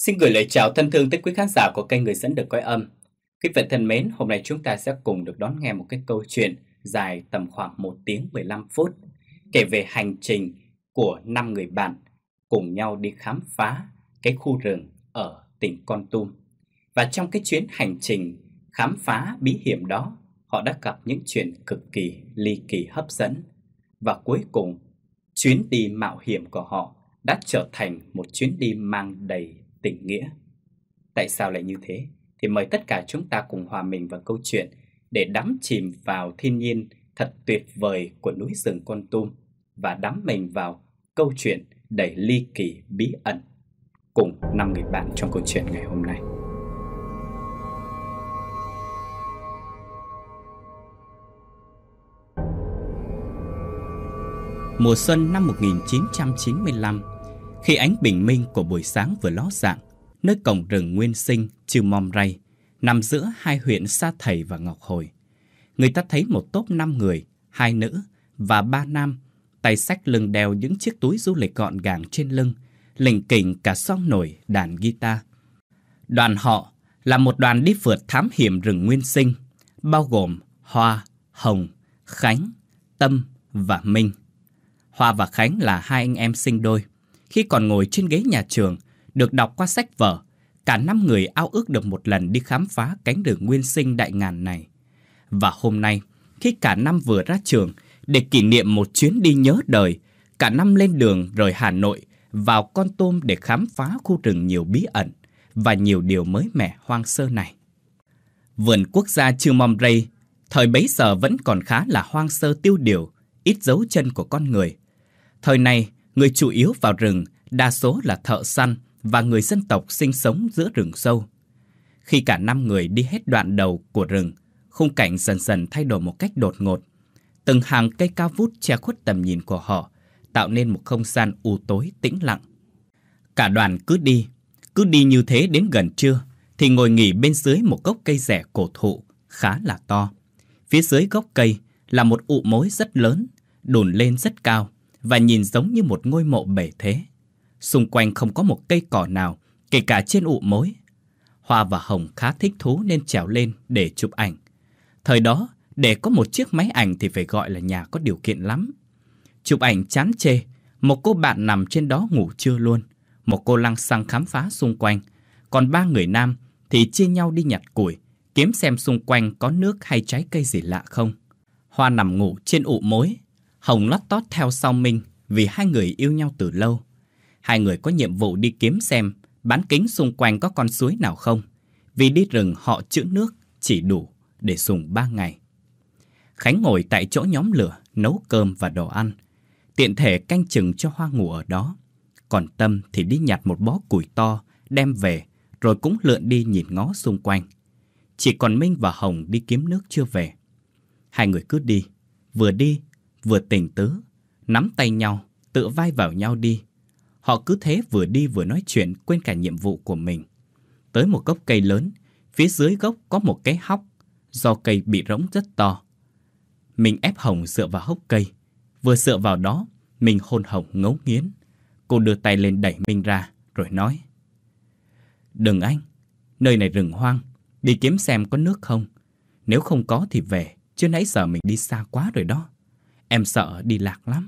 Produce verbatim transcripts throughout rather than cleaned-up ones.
Xin gửi lời chào thân thương tới quý khán giả của kênh Người Dẫn Được Cõi Âm. Quý vị thân mến, hôm nay chúng ta sẽ cùng được đón nghe một cái câu chuyện dài tầm khoảng một tiếng mười lăm phút, kể về hành trình của năm người bạn cùng nhau đi khám phá cái khu rừng ở tỉnh Kon Tum. Và trong cái chuyến hành trình khám phá bí hiểm đó, họ đã gặp những chuyện cực kỳ ly kỳ hấp dẫn. Và cuối cùng, chuyến đi mạo hiểm của họ đã trở thành một chuyến đi mang đầy tình nghĩa. Tại sao lại như thế? Thì mời tất cả chúng ta cùng hòa mình vào câu chuyện để đắm chìm vào thiên nhiên thật tuyệt vời của núi rừng Kon Tum và đắm mình vào câu chuyện đầy ly kỳ bí ẩn cùng năm người bạn trong câu chuyện ngày hôm nay. Mùa xuân năm một nghìn chín trăm chín mươi lăm, khi ánh bình minh của buổi sáng vừa ló dạng, nơi cổng rừng nguyên sinh Chư Mom Ray, nằm giữa hai huyện Sa Thầy và Ngọc Hồi, người ta thấy một tốp năm người, hai nữ và ba nam, tay xách lưng đeo những chiếc túi du lịch gọn gàng trên lưng, lỉnh kỉnh cả xoong nổi đàn guitar. Đoàn họ là một đoàn đi phượt thám hiểm rừng nguyên sinh, bao gồm Hoa, Hồng, Khánh, Tâm và Minh. Hoa và Khánh là hai anh em sinh đôi. Khi còn ngồi trên ghế nhà trường, được đọc qua sách vở, cả năm người ao ước được một lần đi khám phá cánh rừng nguyên sinh đại ngàn này. Và hôm nay, khi cả năm vừa ra trường, để kỷ niệm một chuyến đi nhớ đời, cả năm lên đường rời Hà Nội vào Kon Tum để khám phá khu rừng nhiều bí ẩn và nhiều điều mới mẻ hoang sơ này. Vườn quốc gia Chư Mom Ray thời bấy giờ vẫn còn khá là hoang sơ tiêu điều, ít dấu chân của con người. Thời này, người chủ yếu vào rừng đa số là thợ săn và người dân tộc sinh sống giữa rừng sâu. Khi cả năm người đi hết đoạn đầu của rừng, khung cảnh dần dần thay đổi một cách đột ngột. Từng hàng cây cao vút che khuất tầm nhìn của họ, tạo nên một không gian u tối tĩnh lặng. Cả đoàn cứ đi, cứ đi như thế đến gần trưa, thì ngồi nghỉ bên dưới một gốc cây rẻ cổ thụ khá là to. Phía dưới gốc cây là một ụ mối rất lớn, đùn lên rất cao và nhìn giống như một ngôi mộ bể thế. Xung quanh không có một cây cỏ nào, kể cả trên ụ mối. Hoa và Hồng khá thích thú nên trèo lên để chụp ảnh. Thời đó, để có một chiếc máy ảnh thì phải gọi là nhà có điều kiện lắm. Chụp ảnh chán chê, một cô bạn nằm trên đó ngủ trưa luôn. Một cô lăng xăng khám phá xung quanh. Còn ba người nam thì chia nhau đi nhặt củi, kiếm xem xung quanh có nước hay trái cây gì lạ không. Hoa nằm ngủ trên ụ mối, Hồng lót tót theo sau Minh vì hai người yêu nhau từ lâu. Hai người có nhiệm vụ đi kiếm xem bán kính xung quanh có con suối nào không, vì đi rừng họ trữ nước chỉ đủ để dùng ba ngày. Khánh ngồi tại chỗ nhóm lửa nấu cơm và đồ ăn, tiện thể canh chừng cho Hoa ngủ ở đó. Còn Tâm thì đi nhặt một bó củi to đem về, rồi cũng lượn đi nhìn ngó xung quanh. Chỉ còn Minh và Hồng đi kiếm nước chưa về. Hai người cứ đi, vừa đi vừa tình tứ, nắm tay nhau, tựa vai vào nhau đi. Họ cứ thế vừa đi vừa nói chuyện, quên cả nhiệm vụ của mình. Tới một gốc cây lớn, phía dưới gốc có một cái hốc, do cây bị rỗng rất to. Mình ép Hồng dựa vào hốc cây. Vừa dựa vào đó, mình hôn Hồng ngấu nghiến. Cô đưa tay lên đẩy mình ra, rồi nói: "Đừng anh, nơi này rừng hoang, đi kiếm xem có nước không. Nếu không có thì về, chứ nãy giờ mình đi xa quá rồi đó. Em sợ đi lạc lắm."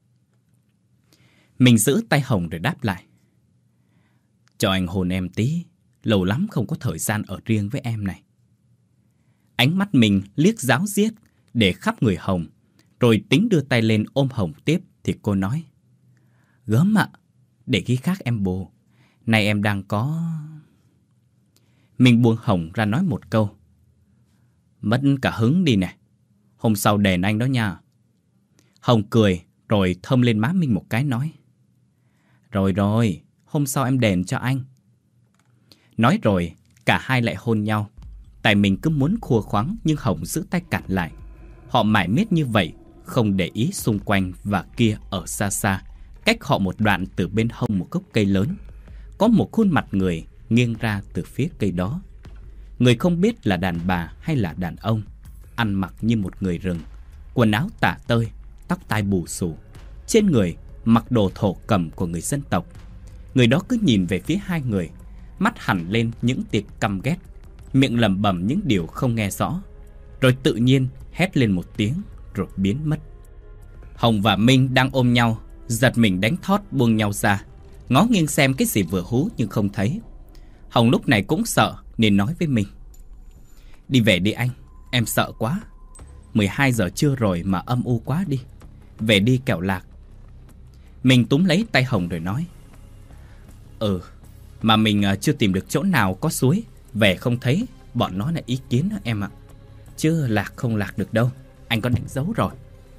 Mình giữ tay Hồng rồi đáp lại: "Cho anh hôn em tí, lâu lắm không có thời gian ở riêng với em này." Ánh mắt mình liếc ráo riết để khắp người Hồng, rồi tính đưa tay lên ôm Hồng tiếp thì cô nói: "Gớm ạ, để khi khác em bù. Nay em đang có..." Mình buông Hồng ra nói một câu: "Mất cả hứng đi nè, hôm sau đền anh đó nha." Hồng cười rồi thơm lên má mình một cái nói: "Rồi rồi, hôm sau em đền cho anh." Nói rồi cả hai lại hôn nhau. Tại mình cứ muốn khua khoắng nhưng Hồng giữ tay cản lại. Họ mải miết như vậy, không để ý xung quanh và kia ở xa xa, cách họ một đoạn từ bên hông một gốc cây lớn, có một khuôn mặt người nghiêng ra từ phía cây đó. Người không biết là đàn bà hay là đàn ông, ăn mặc như một người rừng, quần áo tả tơi, tóc tai bù xù, trên người mặc đồ thổ cẩm của người dân tộc. Người đó cứ nhìn về phía hai người, mắt hẳn lên những tia căm ghét, miệng lẩm bẩm những điều không nghe rõ, rồi tự nhiên hét lên một tiếng rồi biến mất. Hồng và Minh đang ôm nhau, giật mình đánh thót buông nhau ra, ngó nghiêng xem cái gì vừa hú nhưng không thấy. Hồng lúc này cũng sợ nên nói với Minh: "Đi về đi anh, em sợ quá. mười hai giờ trưa rồi mà âm u quá đi. Về đi kẻo lạc." Minh túm lấy tay Hồng rồi nói: "Ừ, mà mình chưa tìm được chỗ nào có suối, về không thấy, bọn nó là ý kiến đó em ạ. Chứ lạc không lạc được đâu, anh có đánh dấu rồi."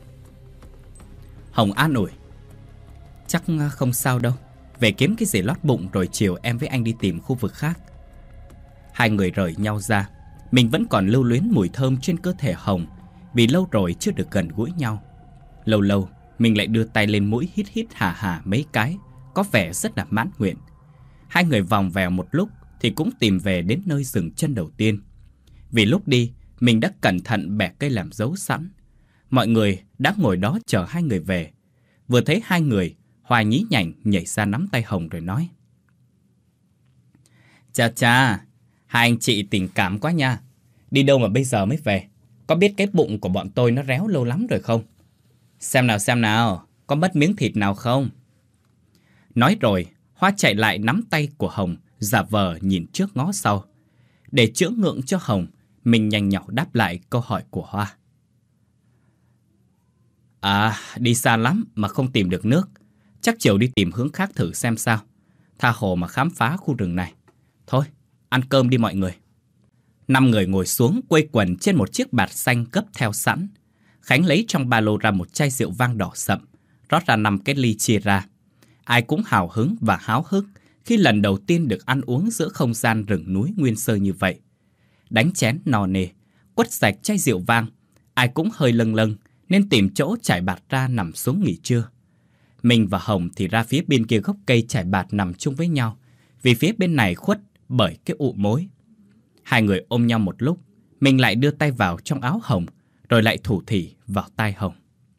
Hồng an ủi: "Chắc không sao đâu, về kiếm cái gì lót bụng rồi chiều em với anh đi tìm khu vực khác." Hai người rời nhau ra. Mình vẫn còn lưu luyến mùi thơm trên cơ thể Hồng, vì lâu rồi chưa được gần gũi nhau. Lâu lâu mình lại đưa tay lên mũi hít hít hà hà mấy cái, có vẻ rất là mãn nguyện. Hai người vòng vèo một lúc thì cũng tìm về đến nơi dừng chân đầu tiên. Vì lúc đi mình đã cẩn thận bẻ cây làm dấu sẵn. Mọi người đã ngồi đó chờ hai người về. Vừa thấy hai người, Hoa nhí nhảnh nhảy ra nắm tay Hồng rồi nói: "Chà chà, hai anh chị tình cảm quá nha. Đi đâu mà bây giờ mới về? Có biết cái bụng của bọn tôi nó réo lâu lắm rồi không? Xem nào xem nào, có mất miếng thịt nào không?" Nói rồi, Hoa chạy lại nắm tay của Hồng, giả vờ nhìn trước ngó sau. Để chữa ngượng cho Hồng, mình nhanh nhỏ đáp lại câu hỏi của Hoa: "À, đi xa lắm mà không tìm được nước. Chắc chiều đi tìm hướng khác thử xem sao. Tha hồ mà khám phá khu rừng này. Thôi, ăn cơm đi mọi người." Năm người ngồi xuống quây quần trên một chiếc bạt xanh gấp theo sẵn. Khánh lấy trong ba lô ra một chai rượu vang đỏ sậm, rót ra năm cái ly chia ra. Ai cũng hào hứng và háo hức khi lần đầu tiên được ăn uống giữa không gian rừng núi nguyên sơ như vậy. Đánh chén no nê, quất sạch chai rượu vang, ai cũng hơi lâng lâng nên tìm chỗ trải bạt ra nằm xuống nghỉ trưa. Mình và Hồng thì ra phía bên kia gốc cây trải bạt nằm chung với nhau, vì phía bên này khuất bởi cái ụ mối. Hai người ôm nhau một lúc, mình lại đưa tay vào trong áo Hồng, rồi lại thủ thỉ vào tai Hồng: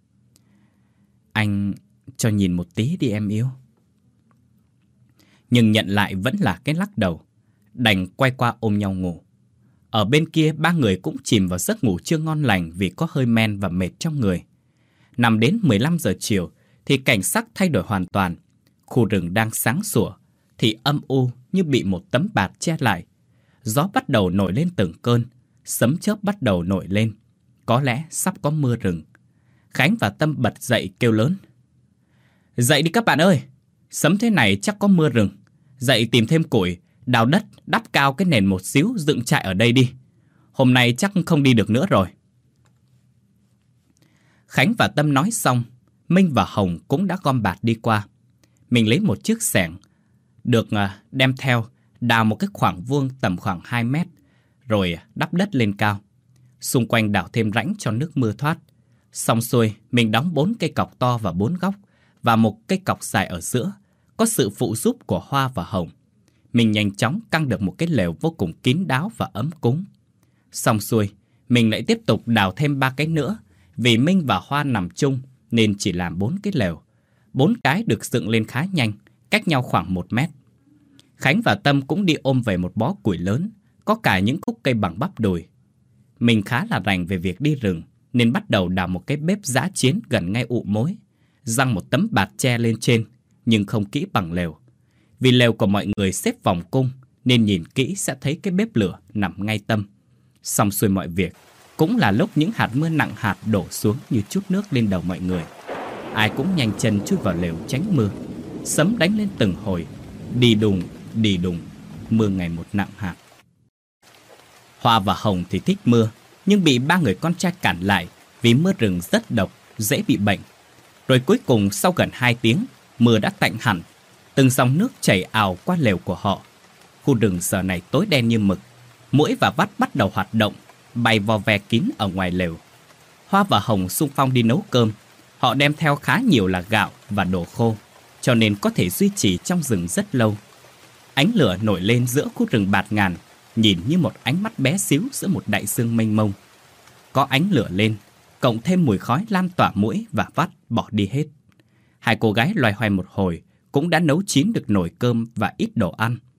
"Anh cho nhìn một tí đi em yêu." Nhưng nhận lại vẫn là cái lắc đầu, đành quay qua ôm nhau ngủ. Ở bên kia ba người cũng chìm vào giấc ngủ chưa ngon lành vì có hơi men và mệt trong người. Nằm đến mười lăm giờ chiều thì cảnh sắc thay đổi hoàn toàn. Khu rừng đang sáng sủa thì âm u như bị một tấm bạt che lại. Gió bắt đầu nổi lên từng cơn, sấm chớp bắt đầu nổi lên. Có lẽ sắp có mưa rừng. Khánh và Tâm bật dậy kêu lớn: "Dậy đi các bạn ơi! Sấm thế này chắc có mưa rừng. Dậy tìm thêm củi, đào đất, đắp cao cái nền một xíu dựng trại ở đây đi. Hôm nay chắc không đi được nữa rồi." Khánh và Tâm nói xong, Minh và Hồng cũng đã gom bạt đi qua. Mình lấy một chiếc xẻng được đem theo, đào một cái khoảng vuông tầm khoảng hai mét, rồi đắp đất lên cao. Xung quanh đào thêm rãnh cho nước mưa thoát. Xong xuôi, mình đóng bốn cây cọc to vào bốn góc và một cây cọc dài ở giữa, có sự phụ giúp của Hoa và Hồng. Mình nhanh chóng căng được một cái lều vô cùng kín đáo và ấm cúng. Xong xuôi, mình lại tiếp tục đào thêm ba cái nữa, vì Minh và Hoa nằm chung nên chỉ làm bốn cái lều. Bốn cái được dựng lên khá nhanh, cách nhau khoảng một mét. Khánh và Tâm cũng đi ôm về một bó củi lớn, có cả những khúc cây bằng bắp đùi. Mình khá là rành về việc đi rừng nên bắt đầu đào một cái bếp dã chiến gần ngay ụ mối, giăng một tấm bạt tre lên trên, nhưng không kỹ bằng lều. Vì lều của mọi người xếp vòng cung nên nhìn kỹ sẽ thấy cái bếp lửa nằm ngay tâm. Xong xuôi mọi việc, cũng là lúc những hạt mưa nặng hạt đổ xuống như chút nước lên đầu mọi người. Ai cũng nhanh chân chui vào lều tránh mưa. Sấm đánh lên từng hồi, đi đùng, đi đùng, mưa ngày một nặng hạt. Hoa và Hồng thì thích mưa, nhưng bị ba người con trai cản lại vì mưa rừng rất độc, dễ bị bệnh. Rồi cuối cùng sau gần hai tiếng, mưa đã tạnh hẳn. Từng dòng nước chảy ào qua lều của họ. Khu rừng giờ này tối đen như mực. Muỗi và vắt bắt đầu hoạt động, bay vò ve kín ở ngoài lều. Hoa và Hồng xung phong đi nấu cơm. Họ đem theo khá nhiều là gạo và đồ khô, cho nên có thể duy trì trong rừng rất lâu. Ánh lửa nổi lên giữa khu rừng bạt ngàn, nhìn như một ánh mắt bé xíu giữa một đại dương mênh mông. Có ánh lửa lên, cộng thêm mùi khói lan tỏa muỗi và vắt bỏ đi hết. Hai cô gái loay hoay một hồi cũng đã nấu chín được nồi cơm và ít đồ ăn.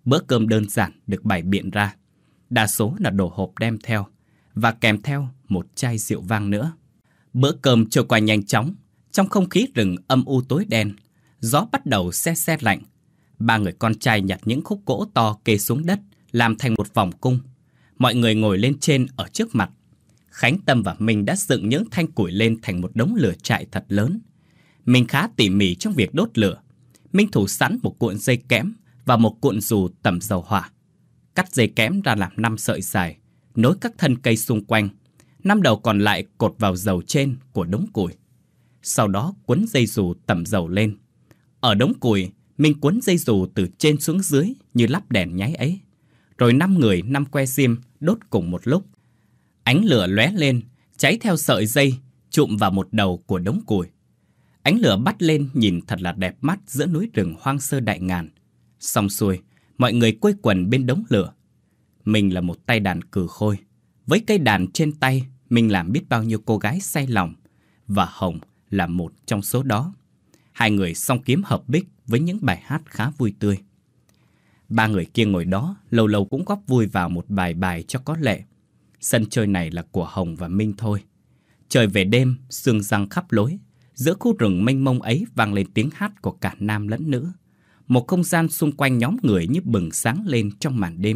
Bữa cơm đơn giản được bày biện ra, đa số là đồ hộp đem theo, và kèm theo một chai rượu vang nữa. Bữa cơm trôi qua nhanh chóng, trong không khí rừng âm u tối đen, gió bắt đầu se se lạnh. Ba người con trai nhặt những khúc gỗ to kê xuống đất, làm thành một vòng cung. Mọi người ngồi lên trên ở trước mặt. Khánh, Tâm và Minh đã dựng những thanh củi lên thành một đống lửa trại thật lớn. Minh khá tỉ mỉ trong việc đốt lửa. Minh thủ sẵn một cuộn dây kẽm và một cuộn dù tẩm dầu hỏa. Cắt dây kẽm ra làm năm sợi dài, nối các thân cây xung quanh. Năm đầu còn lại cột vào dầu trên của đống củi. Sau đó quấn dây dù tẩm dầu lên. Ở đống củi, Minh quấn dây dù từ trên xuống dưới như lắp đèn nháy ấy. Rồi năm người năm que diêm đốt cùng một lúc. Ánh lửa lóe lên, cháy theo sợi dây, chụm vào một đầu của đống củi. Ánh lửa bắt lên nhìn thật là đẹp mắt giữa núi rừng hoang sơ đại ngàn. Xong xuôi, mọi người quây quần bên đống lửa. Mình là một tay đàn cừ khôi. Với cây đàn trên tay, mình làm biết bao nhiêu cô gái say lòng. Và Hồng là một trong số đó. Hai người song kiếm hợp bích với những bài hát khá vui tươi. Ba người kia ngồi đó, lâu lâu cũng góp vui vào một vài bài cho có lệ. Sân chơi này là của Hồng và Minh thôi. Trời về đêm, sương giăng khắp lối. Giữa khu rừng mênh mông ấy vang lên tiếng hát của cả nam lẫn nữ. Một không gian xung quanh nhóm người như bừng sáng lên trong màn đêm.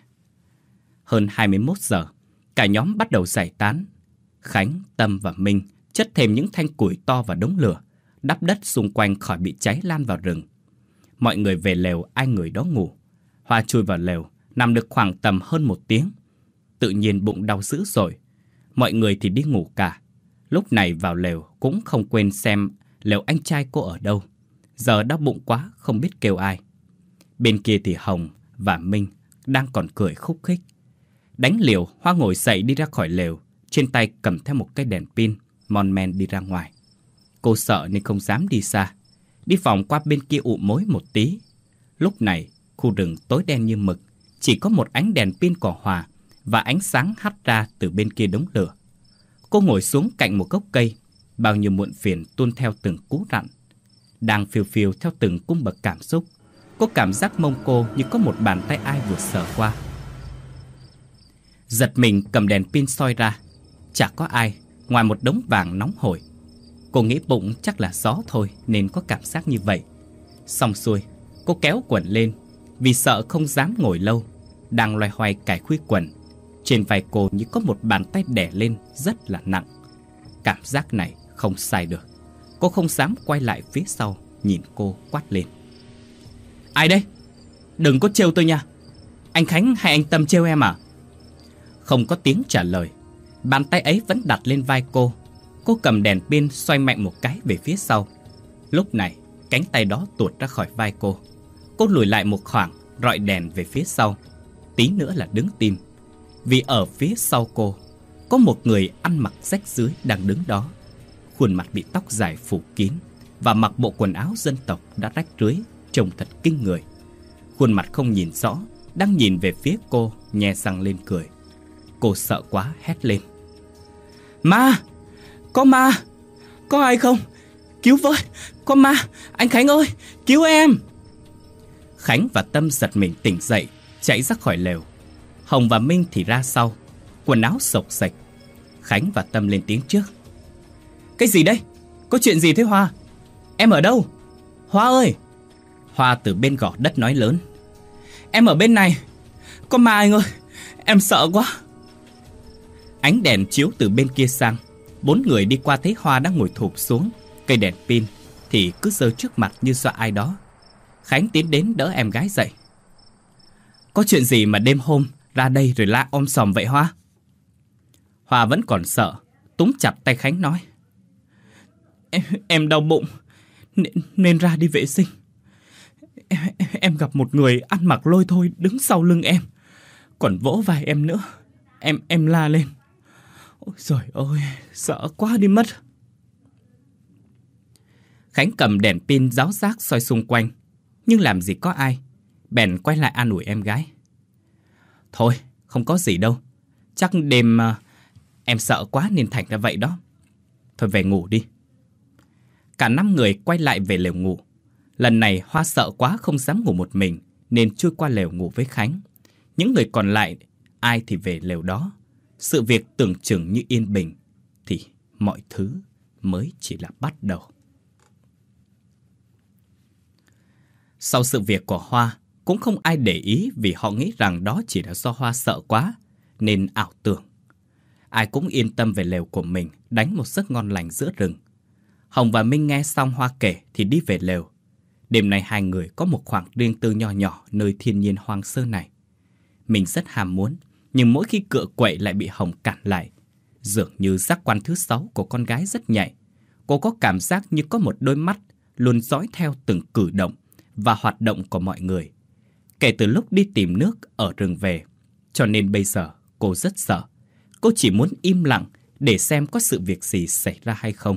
Hơn hai mươi mốt giờ, cả nhóm bắt đầu giải tán. Khánh, Tâm và Minh chất thêm những thanh củi to vào đống lửa, đắp đất xung quanh khỏi bị cháy lan vào rừng. Mọi người về lều ai người đó ngủ. Hoa chui vào lều, nằm được khoảng tầm hơn một tiếng. Tự nhiên bụng đau dữ dội. Mọi người thì đi ngủ cả. Lúc này vào lều cũng không quên xem lều anh trai cô ở đâu. Giờ đau bụng quá không biết kêu ai. Bên kia thì Hồng và Minh đang còn cười khúc khích. Đánh liều, Hoa ngồi dậy đi ra khỏi lều, trên tay cầm theo một cây đèn pin, mon men đi ra ngoài. Cô sợ nên không dám đi xa. Đi vòng qua bên kia ụ mối một tí. Lúc này, khu rừng tối đen như mực, chỉ có một ánh đèn pin của Hòa và ánh sáng hắt ra từ bên kia đống lửa. Cô ngồi xuống cạnh một gốc cây, bao nhiêu muộn phiền tuôn theo từng cú rặn. Đang phiêu phiêu theo từng cung bậc cảm xúc, cô cảm giác mông cô như có một bàn tay ai vừa sờ qua. Giật mình cầm đèn pin soi ra, chả có ai ngoài một đống vàng nóng hổi. Cô nghĩ bụng chắc là gió thôi nên có cảm giác như vậy. Xong xuôi, cô kéo quần lên vì sợ không dám ngồi lâu. Đang loay hoay cài khuy quần, trên vai cô như có một bàn tay đè lên rất là nặng. Cảm giác này không sai được. Cô không dám quay lại phía sau, nhìn cô quát lên: "Ai đây? Đừng có trêu tôi nha. Anh Khánh hay anh Tâm trêu em à?" Không có tiếng trả lời. Bàn tay ấy vẫn đặt lên vai cô. Cô cầm đèn pin xoay mạnh một cái về phía sau. Lúc này cánh tay đó tuột ra khỏi vai cô. Cô lùi lại một khoảng, rọi đèn về phía sau. Tí nữa là đứng tim. Vì ở phía sau cô có một người ăn mặc rách rưới đang đứng đó. Khuôn mặt bị tóc dài phủ kín và mặc bộ quần áo dân tộc đã rách rưới, trông thật kinh người. Khuôn mặt không nhìn rõ, đang nhìn về phía cô, nhe răng lên cười. Cô sợ quá hét lên: "Ma! Có ma! Có ai không? Cứu với! Có ma! Anh Khánh ơi! Cứu em!" Khánh và Tâm giật mình tỉnh dậy, chạy ra khỏi lều. Hồng và Minh thì ra sau, quần áo xộc xệch. Khánh và Tâm lên tiếng trước: "Cái gì đây? Có chuyện gì thế Hoa? Em ở đâu? Hoa ơi!" Hoa từ bên gò đất nói lớn: "Em ở bên này. Có ma anh ơi! Em sợ quá!" Ánh đèn chiếu từ bên kia sang. Bốn người đi qua thấy Hoa đang ngồi thụp xuống cây đèn pin thì cứ giơ trước mặt như dọa ai đó. Khánh tiến đến đỡ em gái dậy: "Có chuyện gì mà đêm hôm ra đây rồi la om sòm vậy Hoa?" Hoa vẫn còn sợ, túm chặt tay Khánh nói: Em, em đau bụng nên, nên ra đi vệ sinh. Em, em gặp một người ăn mặc lôi thôi đứng sau lưng em, còn vỗ vai em nữa. Em em la lên. Ôi trời ơi, sợ quá đi mất." Khánh cầm đèn pin ráo rác soi xung quanh, nhưng làm gì có ai. Bèn quay lại an ủi em gái: "Thôi, không có gì đâu. Chắc đêm uh, em sợ quá nên thành ra vậy đó. Thôi về ngủ đi." Cả năm người quay lại về lều ngủ. Lần này Hoa sợ quá không dám ngủ một mình nên chui qua lều ngủ với Khánh. Những người còn lại, ai thì về lều đó. Sự việc tưởng chừng như yên bình, thì mọi thứ mới chỉ là bắt đầu. Sau sự việc của Hoa, cũng không ai để ý vì họ nghĩ rằng đó chỉ là do Hoa sợ quá, nên ảo tưởng. Ai cũng yên tâm về lều của mình, đánh một giấc ngon lành giữa rừng. Hồng và Minh nghe xong Hoa kể thì đi về lều. Đêm nay hai người có một khoảng riêng tư nho nhỏ nơi thiên nhiên hoang sơ này. Mình rất ham muốn, nhưng mỗi khi cựa quậy lại bị Hồng cản lại. Dường như giác quan thứ sáu của con gái rất nhạy. Cô có cảm giác như có một đôi mắt luôn dõi theo từng cử động và hoạt động của mọi người. Kể từ lúc đi tìm nước ở rừng về, cho nên bây giờ cô rất sợ. Cô chỉ muốn im lặng để xem có sự việc gì xảy ra hay không.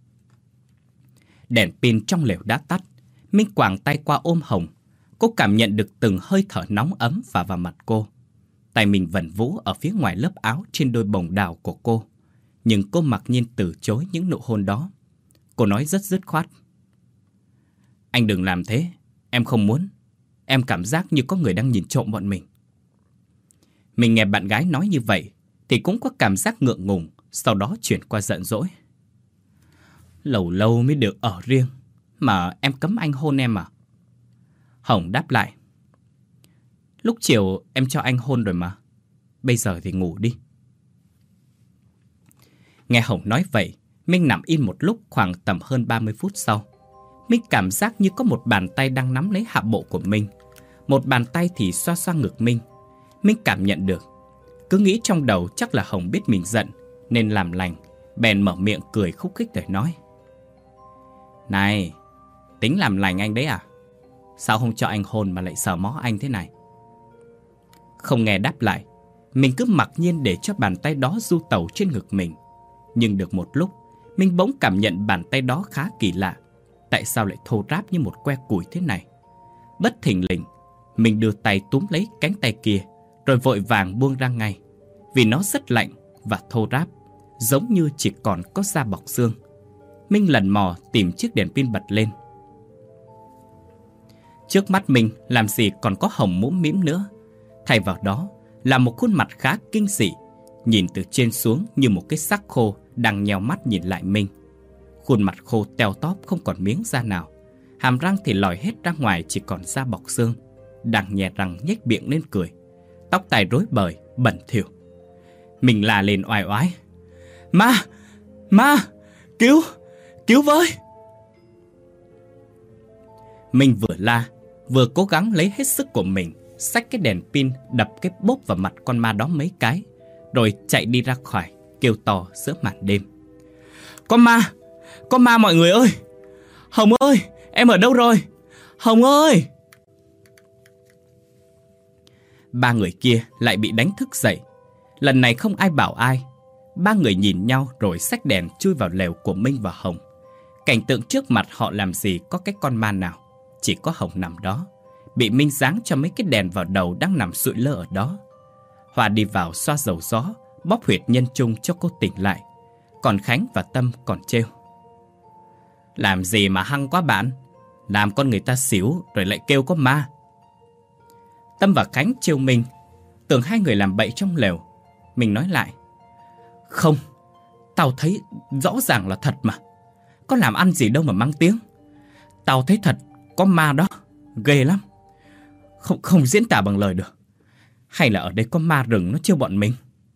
Đèn pin trong lều đã tắt. Minh quàng tay qua ôm Hồng. Cô cảm nhận được từng hơi thở nóng ấm phả vào mặt cô. Tay mình vần vũ ở phía ngoài lớp áo trên đôi bồng đào của cô. Nhưng cô mặc nhiên từ chối những nụ hôn đó. Cô nói rất dứt khoát: "Anh đừng làm thế, em không muốn. Em cảm giác như có người đang nhìn trộm bọn mình." Mình nghe bạn gái nói như vậy thì cũng có cảm giác ngượng ngùng, sau đó chuyển qua giận dỗi: "Lâu lâu mới được ở riêng, mà em cấm anh hôn em à?" Hồng đáp lại: "Lúc chiều em cho anh hôn rồi mà. Bây giờ thì ngủ đi." Nghe Hồng nói vậy, Minh nằm im một lúc khoảng tầm hơn ba mươi phút sau. Minh cảm giác như có một bàn tay đang nắm lấy hạ bộ của Minh. Một bàn tay thì xoa xoa ngực Minh. Minh cảm nhận được. Cứ nghĩ trong đầu chắc là Hồng biết mình giận nên làm lành, bèn mở miệng cười khúc khích để nói: "Này, tính làm lành anh đấy à? Sao không cho anh hôn mà lại sờ mó anh thế này?" Không nghe đáp lại, mình cứ mặc nhiên để cho bàn tay đó du tẩu trên ngực mình. Nhưng được một lúc, mình bỗng cảm nhận bàn tay đó khá kỳ lạ. Tại sao lại thô ráp như một que củi thế này? Bất thình lình, mình đưa tay túm lấy cánh tay kia, rồi vội vàng buông ra ngay. Vì nó rất lạnh và thô ráp, giống như chỉ còn có da bọc xương. Minh lần mò tìm chiếc đèn pin bật lên. Trước mắt mình làm gì còn có Hồng mũm mĩm nữa. Thay vào đó là một khuôn mặt khá kinh dị, nhìn từ trên xuống như một cái xác khô đang nheo mắt nhìn lại Minh. Khuôn mặt khô teo tóp không còn miếng da nào, hàm răng thì lòi hết ra ngoài chỉ còn da bọc xương, đang nhè răng nhếch miệng lên cười. Tóc tai rối bời, bẩn thỉu. Mình la lên oai oái: "Ma! Ma! Cứu! Cứu với!" Mình vừa la, vừa cố gắng lấy hết sức của mình, xách cái đèn pin đập cái bốp vào mặt con ma đó mấy cái, rồi chạy đi ra khỏi, kêu to giữa màn đêm: "Có ma! Có ma mọi người ơi! Hồng ơi! Em ở đâu rồi? Hồng ơi!" Ba người kia lại bị đánh thức dậy. Lần này không ai bảo ai. Ba người nhìn nhau rồi xách đèn chui vào lều của Minh và Hồng. Cảnh tượng trước mặt họ làm gì có cái con ma nào. Chỉ có Hồng nằm đó, bị Minh giáng cho mấy cái đèn vào đầu đang nằm sụi lơ ở đó. Hoa đi vào xoa dầu gió, bóp huyệt nhân trung cho cô tỉnh lại. Còn Khánh và Tâm còn trêu: "Làm gì mà hăng quá bạn? Làm con người ta xỉu rồi lại kêu có ma." Tâm và Khánh trêu mình, tưởng hai người làm bậy trong lều. Mình nói lại: "Không, tao thấy rõ ràng là thật mà. Có làm ăn gì đâu mà mang tiếng. Tao thấy thật, có ma đó, ghê lắm. Không, không diễn tả bằng lời được. Hay là ở đây có ma rừng nó trêu bọn mình?"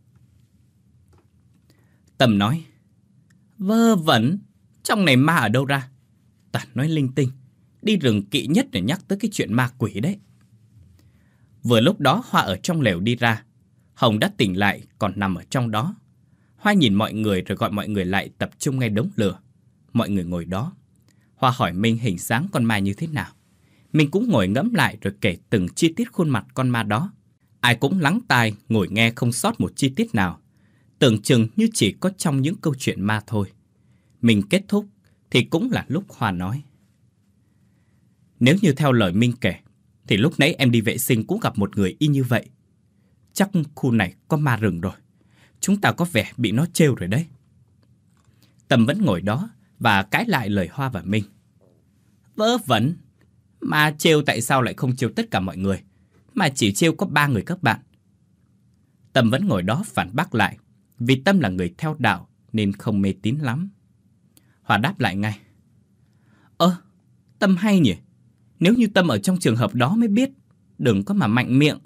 Tâm nói: "Vơ vẩn, trong này ma ở đâu ra? Toàn nói linh tinh, đi rừng kỵ nhất để nhắc tới cái chuyện ma quỷ đấy." Vừa lúc đó Hoa ở trong lều đi ra. Hồng đã tỉnh lại còn nằm ở trong đó. Hoa nhìn mọi người rồi gọi mọi người lại tập trung ngay đống lửa. Mọi người ngồi đó. Hoa hỏi Minh hình dáng con ma như thế nào. Mình cũng ngồi ngẫm lại rồi kể từng chi tiết khuôn mặt con ma đó. Ai cũng lắng tai ngồi nghe không sót một chi tiết nào. Tưởng chừng như chỉ có trong những câu chuyện ma thôi. Mình kết thúc thì cũng là lúc Hoa nói: "Nếu như theo lời Minh kể thì lúc nãy em đi vệ sinh cũng gặp một người y như vậy. Chắc khu này có ma rừng rồi. Chúng ta có vẻ bị nó trêu rồi đấy." Tâm vẫn ngồi đó và cãi lại lời Hoa và Minh: "Vớ vẩn, Mà trêu tại sao lại không trêu tất cả mọi người, mà chỉ trêu có ba người các bạn? Tâm vẫn ngồi đó phản bác lại, vì Tâm là người theo đạo nên không mê tín lắm. Hòa đáp lại ngay. Ơ, Tâm hay nhỉ? Nếu như Tâm ở trong trường hợp đó mới biết, đừng có mà mạnh miệng.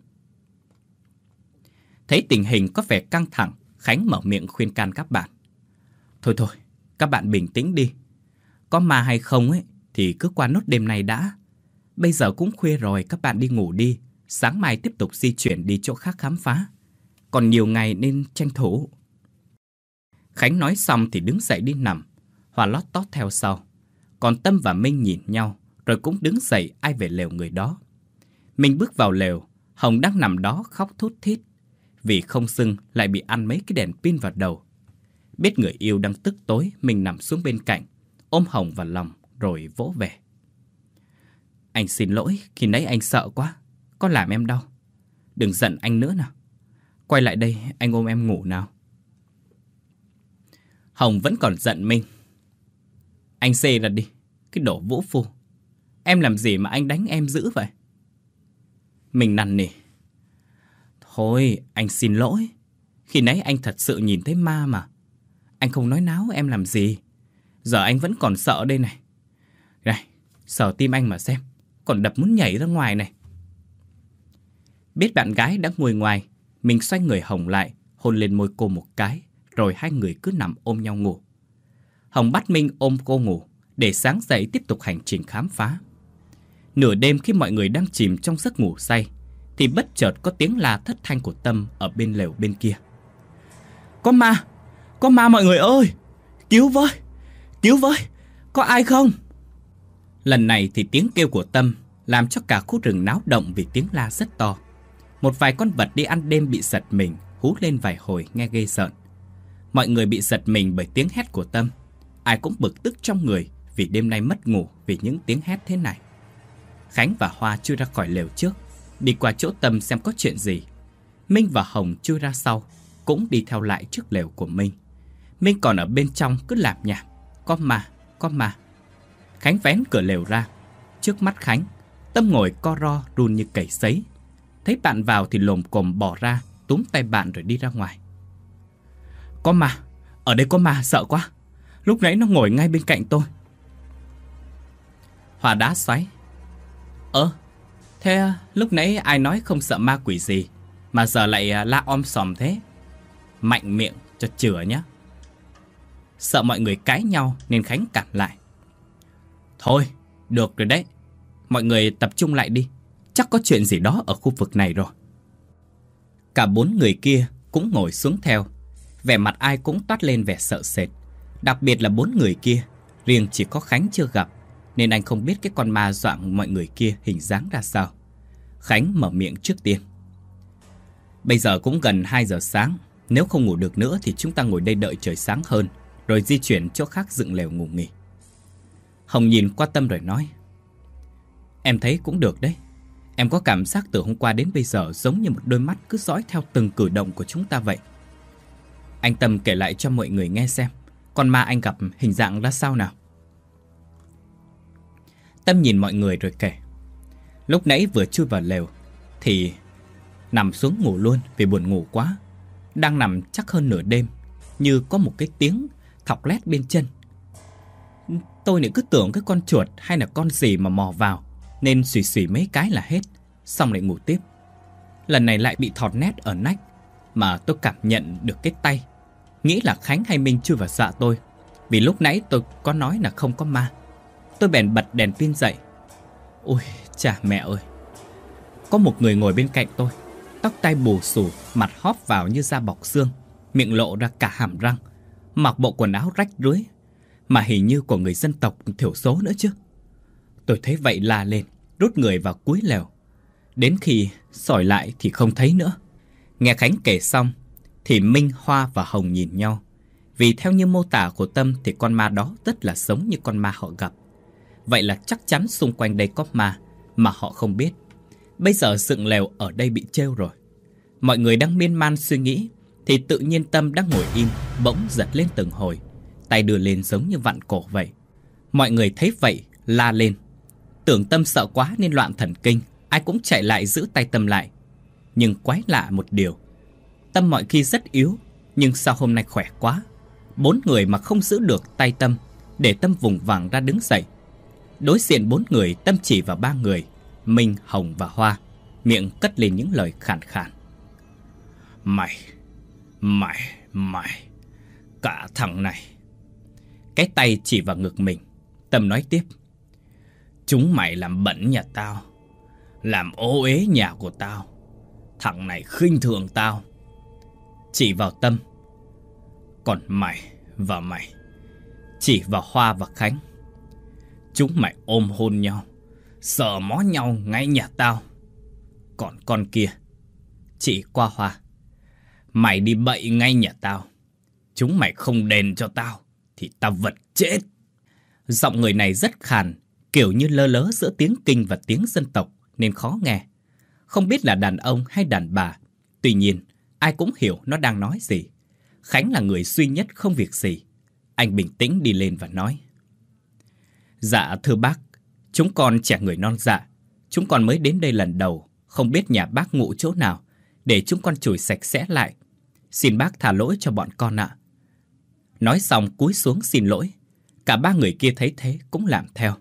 Thấy tình hình có vẻ căng thẳng, Khánh mở miệng khuyên can các bạn. Thôi thôi, các bạn bình tĩnh đi. Có ma hay không ấy thì cứ qua nốt đêm này đã. Bây giờ cũng khuya rồi, các bạn đi ngủ đi. Sáng mai tiếp tục di chuyển đi chỗ khác khám phá. Còn nhiều ngày nên tranh thủ. Khánh nói xong thì đứng dậy đi nằm. Hòa lót tót theo sau. Còn Tâm và Minh nhìn nhau, rồi cũng đứng dậy ai về lều người đó. Minh bước vào lều, Hồng đang nằm đó khóc thút thít. Vì không sưng lại bị ăn mấy cái đèn pin vào đầu. Biết người yêu đang tức tối, mình nằm xuống bên cạnh, ôm Hồng vào lòng rồi vỗ về. Anh xin lỗi, khi nãy anh sợ quá, có làm em đau. Đừng giận anh nữa nào. Quay lại đây, anh ôm em ngủ nào. Hồng vẫn còn giận Minh. Anh xê ra đi, cái đồ vũ phu. Em làm gì mà anh đánh em dữ vậy? Mình năn nỉ. Thôi, anh xin lỗi. Khi nãy anh thật sự nhìn thấy ma mà. Anh không nói náo em làm gì. Giờ anh vẫn còn sợ đây này. Này, sờ tim anh mà xem. Còn đập muốn nhảy ra ngoài này. Biết bạn gái đã ngồi ngoài, mình xoay người Hồng lại, hôn lên môi cô một cái, rồi hai người cứ nằm ôm nhau ngủ. Hồng bắt Minh ôm cô ngủ, để sáng dậy tiếp tục hành trình khám phá. Nửa đêm khi mọi người đang chìm trong giấc ngủ say, thì bất chợt có tiếng la thất thanh của Tâm ở bên lều bên kia. Có ma! Có ma mọi người ơi! Cứu với! Cứu với! Có ai không? Lần này thì tiếng kêu của Tâm làm cho cả khu rừng náo động vì tiếng la rất to. Một vài con vật đi ăn đêm bị giật mình, hú lên vài hồi nghe ghê rợn. Mọi người bị giật mình bởi tiếng hét của Tâm. Ai cũng bực tức trong người vì đêm nay mất ngủ vì những tiếng hét thế này. Khánh và Hoa chui ra khỏi lều trước, đi qua chỗ Tâm xem có chuyện gì. Minh và Hồng chui ra sau, cũng đi theo lại trước lều của Minh. Minh còn ở bên trong cứ lảm nhảm. Có ma, có ma. Khánh vén cửa lều ra. Trước mắt Khánh, Tâm ngồi co ro run như cầy sấy. Thấy bạn vào thì lồm cồm bỏ ra, túm tay bạn rồi đi ra ngoài. Có ma, ở đây có ma, sợ quá. Lúc nãy nó ngồi ngay bên cạnh tôi. Hòa đá xoáy. Ơ, thế lúc nãy ai nói không sợ ma quỷ gì, mà giờ lại la om sòm thế? Mạnh miệng cho chừa nhé. Sợ mọi người cãi nhau nên Khánh cản lại. Thôi, được rồi đấy. Mọi người tập trung lại đi. Chắc có chuyện gì đó ở khu vực này rồi. Cả bốn người kia cũng ngồi xuống theo. Vẻ mặt ai cũng toát lên vẻ sợ sệt. Đặc biệt là bốn người kia. Riêng chỉ có Khánh chưa gặp, nên anh không biết cái con ma doạng mọi người kia hình dáng ra sao. Khánh mở miệng trước tiên. Bây giờ cũng gần hai giờ sáng. Nếu không ngủ được nữa thì chúng ta ngồi đây đợi trời sáng hơn, rồi di chuyển chỗ khác dựng lều ngủ nghỉ. Hồng nhìn qua Tâm rồi nói. Em thấy cũng được đấy. Em có cảm giác từ hôm qua đến bây giờ giống như một đôi mắt cứ dõi theo từng cử động của chúng ta vậy. Anh Tâm kể lại cho mọi người nghe xem con ma anh gặp hình dạng ra sao nào. Tâm nhìn mọi người rồi kể. Lúc nãy vừa chui vào lều thì nằm xuống ngủ luôn vì buồn ngủ quá. Đang nằm chắc hơn nửa đêm, như có một cái tiếng thọc lét bên chân. Tôi lại cứ tưởng cái con chuột hay là con gì mà mò vào, nên xùy xùy mấy cái là hết, xong lại ngủ tiếp. Lần này lại bị thọt nét ở nách, mà tôi cảm nhận được cái tay. Nghĩ là Khánh hay Minh chui vào dọa tôi, vì lúc nãy tôi có nói là không có ma. Tôi bèn bật đèn pin dậy. Ôi chà mẹ ơi. Có một người ngồi bên cạnh tôi, tóc tai bù xù, mặt hóp vào như da bọc xương, miệng lộ ra cả hàm răng, mặc bộ quần áo rách rưới, mà hình như của người dân tộc thiểu số nữa chứ. Tôi thấy vậy la lên, rút người vào cuối lều. Đến khi sỏi lại thì không thấy nữa. Nghe Khánh kể xong thì Minh, Hoa và Hồng nhìn nhau. Vì theo như mô tả của Tâm thì con ma đó rất là giống như con ma họ gặp. Vậy là chắc chắn xung quanh đây có ma mà họ không biết. Bây giờ dựng lều ở đây bị trêu rồi. Mọi người đang miên man suy nghĩ thì tự nhiên Tâm đang ngồi im, bỗng giật lên từng hồi, tay đưa lên giống như vặn cổ vậy. Mọi người thấy vậy la lên. tưởng Tâm sợ quá nên loạn thần kinh, ai cũng chạy lại giữ tay Tâm lại. Nhưng quái lạ một điều, Tâm mọi khi rất yếu, nhưng sao hôm nay khỏe quá. Bốn người mà không giữ được tay Tâm, để Tâm vùng vằng ra đứng dậy. Đối diện bốn người, Tâm chỉ vào ba người, Minh, Hồng và Hoa, miệng cất lên những lời khàn khàn. Mày, mày, mày, cả thằng này. Cái tay chỉ vào ngực mình, Tâm nói tiếp. Chúng mày làm bẩn nhà tao, làm ô uế nhà của tao. Thằng này khinh thường tao. Chỉ vào Tâm. Còn mày và mày, chỉ vào Hoa và Khánh. Chúng mày ôm hôn nhau, sờ mó nhau ngay nhà tao. Còn con kia, chỉ qua Hoa, mày đi bậy ngay nhà tao. Chúng mày không đền cho tao thì tao vật chết. Giọng người này rất khàn, kiểu như lơ lớ giữa tiếng Kinh và tiếng dân tộc nên khó nghe. Không biết là đàn ông hay đàn bà. Tuy nhiên, ai cũng hiểu nó đang nói gì. Khánh là người duy nhất không việc gì. Anh bình tĩnh đi lên và nói. Dạ thưa bác, chúng con trẻ người non dạ. Chúng con mới đến đây lần đầu, không biết nhà bác ngụ chỗ nào, để chúng con chùi sạch sẽ lại. Xin bác tha lỗi cho bọn con ạ. Nói xong cúi xuống xin lỗi. Cả ba người kia thấy thế cũng làm theo.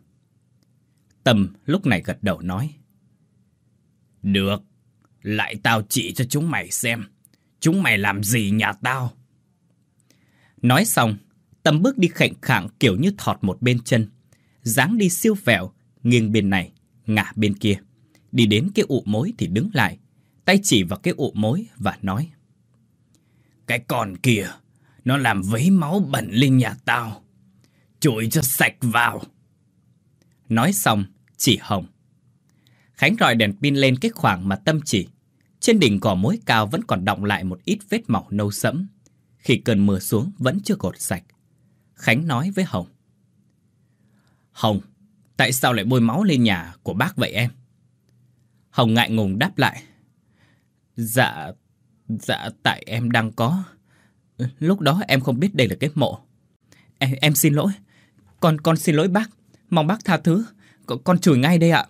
Tâm lúc này gật đầu nói. Được, lại tao chỉ cho chúng mày xem. Chúng mày làm gì nhà tao? Nói xong, Tâm bước đi khệnh khạng kiểu như thọt một bên chân, dáng đi siêu vẹo, nghiêng bên này, ngả bên kia. Đi đến cái ụ mối thì đứng lại, tay chỉ vào cái ụ mối và nói. Cái con kia, nó làm vấy máu bẩn lên nhà tao. Chùi cho sạch vào. Nói xong, chỉ Hồng. Khánh rọi đèn pin lên cái khoảng mà Tâm chỉ. Trên đỉnh cỏ mối cao vẫn còn đọng lại một ít vết màu nâu sẫm. Khi cơn mưa xuống vẫn chưa gột sạch. Khánh nói với Hồng. Hồng, tại sao lại bôi máu lên nhà của bác vậy em? Hồng ngại ngùng đáp lại. Dạ, dạ tại em đang có. Lúc đó em không biết đây là cái mộ. Em, em xin lỗi. Con con xin lỗi bác. Mong bác tha thứ. Con, con chùi ngay đây ạ.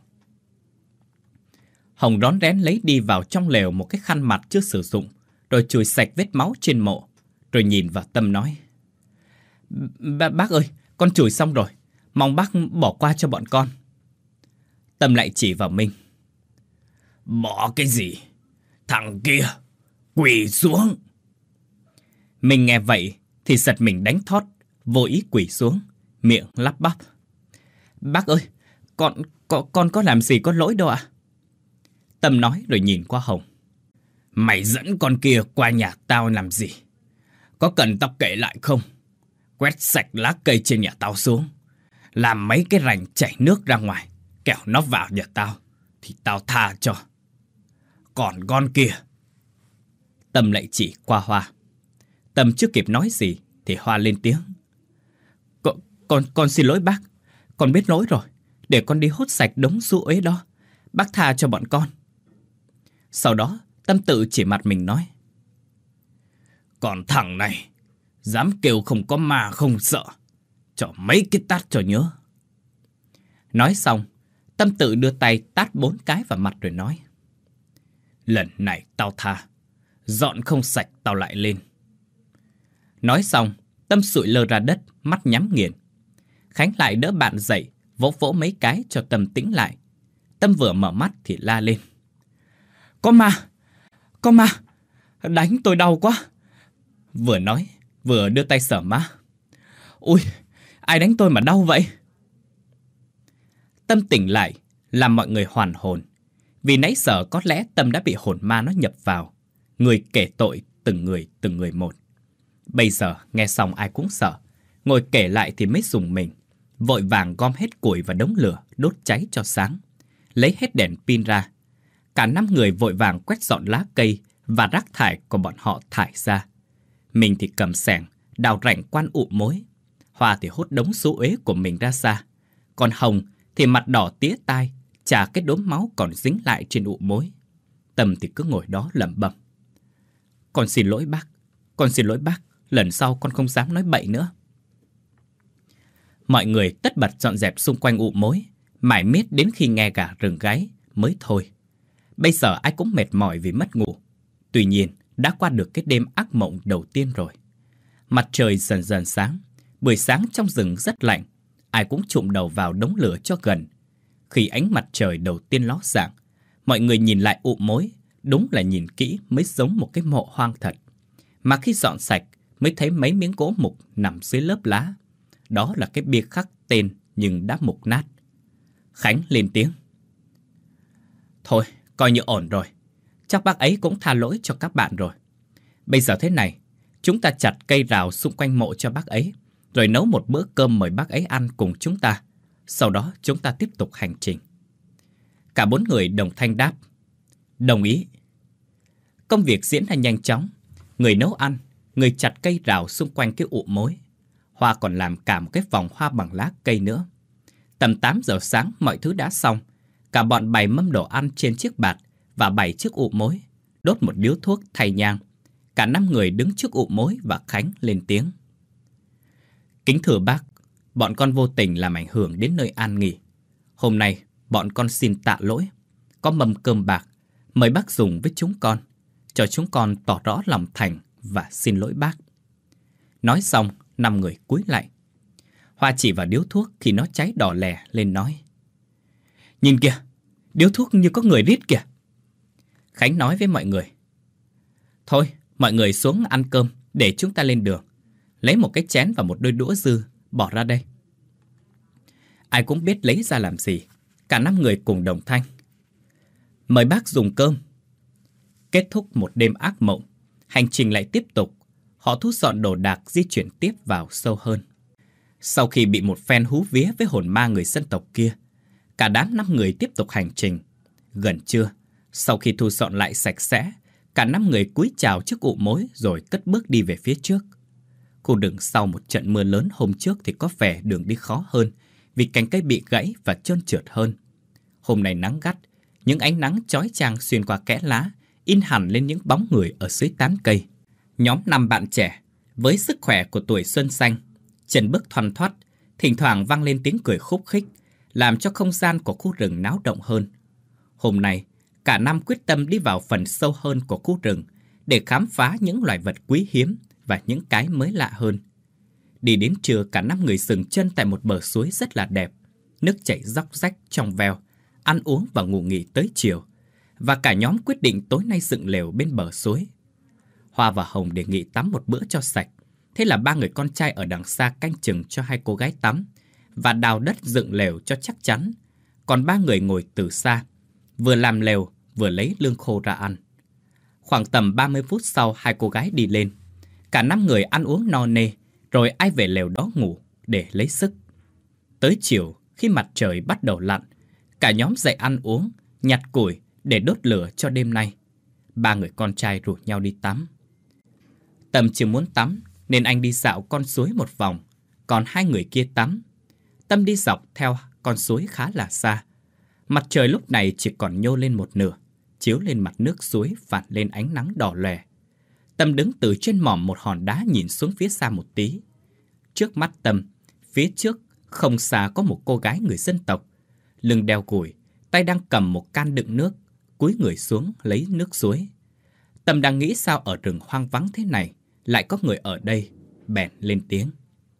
Hồng rón rén lấy đi vào trong lều một cái khăn mặt chưa sử dụng, rồi chùi sạch vết máu trên mộ, rồi nhìn vào Tâm nói. Bác ơi, con chùi xong rồi. Mong bác bỏ qua cho bọn con. Tâm lại chỉ vào Minh. Bỏ cái gì? Thằng kia, quỳ xuống. Minh nghe vậy thì giật mình đánh thót, vô ý quỳ xuống, miệng lắp bắp. Bác ơi, con, con, con có làm gì có lỗi đâu ạ? Tâm nói rồi nhìn qua Hồng. Mày dẫn con kia qua nhà tao làm gì? Có cần tao kể lại không? Quét sạch lá cây trên nhà tao xuống, làm mấy cái rành chảy nước ra ngoài, kẻo nó vào nhà tao thì tao tha cho. Còn con kia. Tâm lại chỉ qua Hoa. Tâm chưa kịp nói gì thì Hoa lên tiếng. Con, con, con xin lỗi bác. Con biết lỗi rồi. Để con đi hốt sạch đống xu uế đó. Bác tha cho bọn con. Sau đó Tâm tự chỉ mặt mình nói. Còn thằng này dám kêu không có ma không sợ, cho mấy cái tát cho nhớ. Nói xong, Tâm tự đưa tay tát bốn cái vào mặt rồi nói. Lần này tao tha, dọn không sạch tao lại lên. Nói xong, Tâm sụi lơ ra đất, mắt nhắm nghiền. Khánh lại đỡ bạn dậy, vỗ vỗ mấy cái cho Tâm tĩnh lại. Tâm vừa mở mắt thì la lên. Có ma! Có ma! Đánh tôi đau quá! Vừa nói, vừa đưa tay sờ má. Ui, ai đánh tôi mà đau vậy? Tâm tỉnh lại, làm mọi người hoàn hồn. Vì nãy giờ có lẽ Tâm đã bị hồn ma nó nhập vào. Người kể tội từng người từng người một. Bây giờ nghe xong ai cũng sợ. Ngồi kể lại thì mới dùng mình. Vội vàng gom hết củi và đống lửa, đốt cháy cho sáng. Lấy hết đèn pin ra. Cả năm người vội vàng quét dọn lá cây và rác thải của bọn họ thải ra. Mình thì cầm xẻng, đào rãnh quan ụ mối. Hoa thì hốt đống số uế của mình ra xa. Còn Hồng thì mặt đỏ tía tai, chà cái đốm máu còn dính lại trên ụ mối. Tâm thì cứ ngồi đó lẩm bẩm. Con xin lỗi bác, con xin lỗi bác, lần sau con không dám nói bậy nữa. Mọi người tất bật dọn dẹp xung quanh ụ mối, mải miết đến khi nghe gà rừng gáy mới thôi. Bây giờ ai cũng mệt mỏi vì mất ngủ. Tuy nhiên, đã qua được cái đêm ác mộng đầu tiên rồi. Mặt trời dần dần sáng. Buổi sáng trong rừng rất lạnh. Ai cũng chụm đầu vào đống lửa cho gần. Khi ánh mặt trời đầu tiên ló dạng, mọi người nhìn lại ụ mối. Đúng là nhìn kỹ mới giống một cái mộ hoang thật. Mà khi dọn sạch mới thấy mấy miếng gỗ mục nằm dưới lớp lá. Đó là cái bia khắc tên nhưng đã mục nát. Khánh lên tiếng. Thôi, coi như ổn rồi. Chắc bác ấy cũng tha lỗi cho các bạn rồi. Bây giờ thế này, chúng ta chặt cây rào xung quanh mộ cho bác ấy, rồi nấu một bữa cơm mời bác ấy ăn cùng chúng ta. Sau đó chúng ta tiếp tục hành trình. Cả bốn người đồng thanh đáp. Đồng ý. Công việc diễn ra nhanh chóng. Người nấu ăn, người chặt cây rào xung quanh cái ụ mối. Hoa còn làm cả một cái vòng hoa bằng lá cây nữa. Tầm tám giờ sáng mọi thứ đã xong. Cả bọn bày mâm đồ ăn trên chiếc bạt và bày chiếc ụ mối, đốt một điếu thuốc thay nhang. Cả năm người đứng trước ụ mối và Khánh lên tiếng. Kính thưa bác, bọn con vô tình làm ảnh hưởng đến nơi an nghỉ. Hôm nay bọn con xin tạ lỗi. Có mâm cơm bạc, mời bác dùng với chúng con, cho chúng con tỏ rõ lòng thành và xin lỗi bác. Nói xong, năm người cúi lại. Hoa chỉ vào điếu thuốc khi nó cháy đỏ lè lên nói. Nhìn kìa, điếu thuốc như có người rít kìa. Khánh nói với mọi người. Thôi, mọi người xuống ăn cơm để chúng ta lên đường. Lấy một cái chén và một đôi đũa dư, bỏ ra đây. Ai cũng biết lấy ra làm gì. Cả năm người cùng đồng thanh. Mời bác dùng cơm. Kết thúc một đêm ác mộng, hành trình lại tiếp tục. Họ thu dọn đồ đạc di chuyển tiếp vào sâu hơn. Sau khi bị một phen hú vía với hồn ma người dân tộc kia, cả đám năm người tiếp tục hành trình. Gần trưa, sau khi thu dọn lại sạch sẽ, cả năm người cúi chào trước ụ mối rồi cất bước đi về phía trước. Khu rừng sau một trận mưa lớn hôm trước thì có vẻ đường đi khó hơn vì cành cây bị gãy và trơn trượt hơn. Hôm nay nắng gắt, những ánh nắng chói chang xuyên qua kẽ lá, in hẳn lên những bóng người ở dưới tán cây. Nhóm năm bạn trẻ, với sức khỏe của tuổi xuân xanh, chân bước thoăn thoắt, thỉnh thoảng vang lên tiếng cười khúc khích, làm cho không gian của khu rừng náo động hơn. Hôm nay, cả năm quyết tâm đi vào phần sâu hơn của khu rừng để khám phá những loài vật quý hiếm và những cái mới lạ hơn. Đi đến trưa, cả năm người dừng chân tại một bờ suối rất là đẹp, nước chảy róc rách trong veo, ăn uống và ngủ nghỉ tới chiều. Và cả nhóm quyết định tối nay dựng lều bên bờ suối. Hoa và Hồng đề nghị tắm một bữa cho sạch. Thế là ba người con trai ở đằng xa canh chừng cho hai cô gái tắm và đào đất dựng lều cho chắc chắn. Còn ba người ngồi từ xa, vừa làm lều vừa lấy lương khô ra ăn. Khoảng tầm ba mươi phút sau, hai cô gái đi lên. Cả năm người ăn uống no nê, rồi ai về lều đó ngủ để lấy sức. Tới chiều, khi mặt trời bắt đầu lặn, cả nhóm dậy ăn uống, nhặt củi để đốt lửa cho đêm nay. Ba người con trai rủ nhau đi tắm. Tâm chưa muốn tắm nên anh đi dạo con suối một vòng, còn hai người kia tắm. Tâm đi dọc theo con suối khá là xa. Mặt trời lúc này chỉ còn nhô lên một nửa, chiếu lên mặt nước suối phản lên ánh nắng đỏ lòe. Tâm đứng từ trên mỏm một hòn đá nhìn xuống phía xa một tí. Trước mắt Tâm, phía trước không xa có một cô gái người dân tộc, lưng đeo củi, tay đang cầm một can đựng nước, cúi người xuống lấy nước suối. Tâm đang nghĩ sao ở rừng hoang vắng thế này lại có người ở đây, bèn lên tiếng.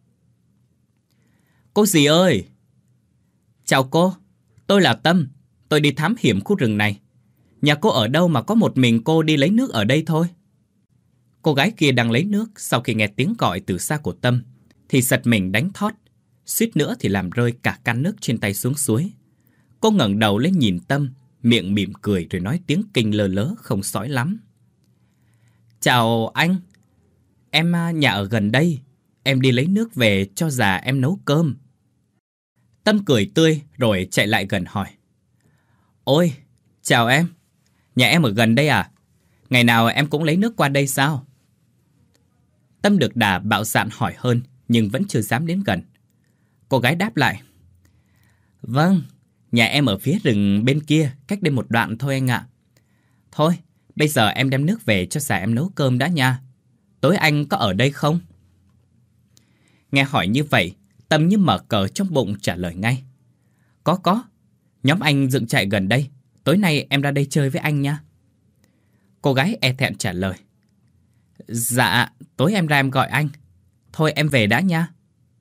Cô dì ơi! Chào cô, tôi là Tâm, tôi đi thám hiểm khu rừng này. Nhà cô ở đâu mà có một mình cô đi lấy nước ở đây thôi? Cô gái kia đang lấy nước, sau khi nghe tiếng gọi từ xa của Tâm thì giật mình đánh thót, suýt nữa thì làm rơi cả can nước trên tay xuống suối. Cô ngẩng đầu lên nhìn Tâm, miệng mỉm cười rồi nói tiếng Kinh lơ lớ không sõi lắm. Chào anh, em nhà ở gần đây, em đi lấy nước về cho già em nấu cơm. Tâm cười tươi rồi chạy lại gần hỏi. Ôi, chào em, nhà em ở gần đây à? Ngày nào em cũng lấy nước qua đây sao? Tâm được đà bạo dạn hỏi hơn nhưng vẫn chưa dám đến gần. Cô gái đáp lại. Vâng, nhà em ở phía rừng bên kia, cách đây một đoạn thôi anh ạ. Thôi, bây giờ em đem nước về cho già em nấu cơm đã nha. Tối anh có ở đây không? Nghe hỏi như vậy, Tâm như mở cờ trong bụng trả lời ngay. Có có, Nhóm anh dựng trại gần đây. Tối nay em ra đây chơi với anh nha. Cô gái e thẹn trả lời. Dạ, tối em ra em gọi anh. Thôi em về đã nha.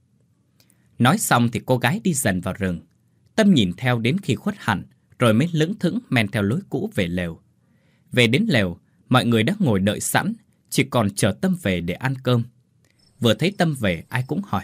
Nói xong thì cô gái đi dần vào rừng. Tâm nhìn theo đến khi khuất hẳn, rồi mới lững thững men theo lối cũ về lều. Về đến lều, mọi người đã ngồi đợi sẵn, chỉ còn chờ Tâm về để ăn cơm. Vừa thấy Tâm về, ai cũng hỏi.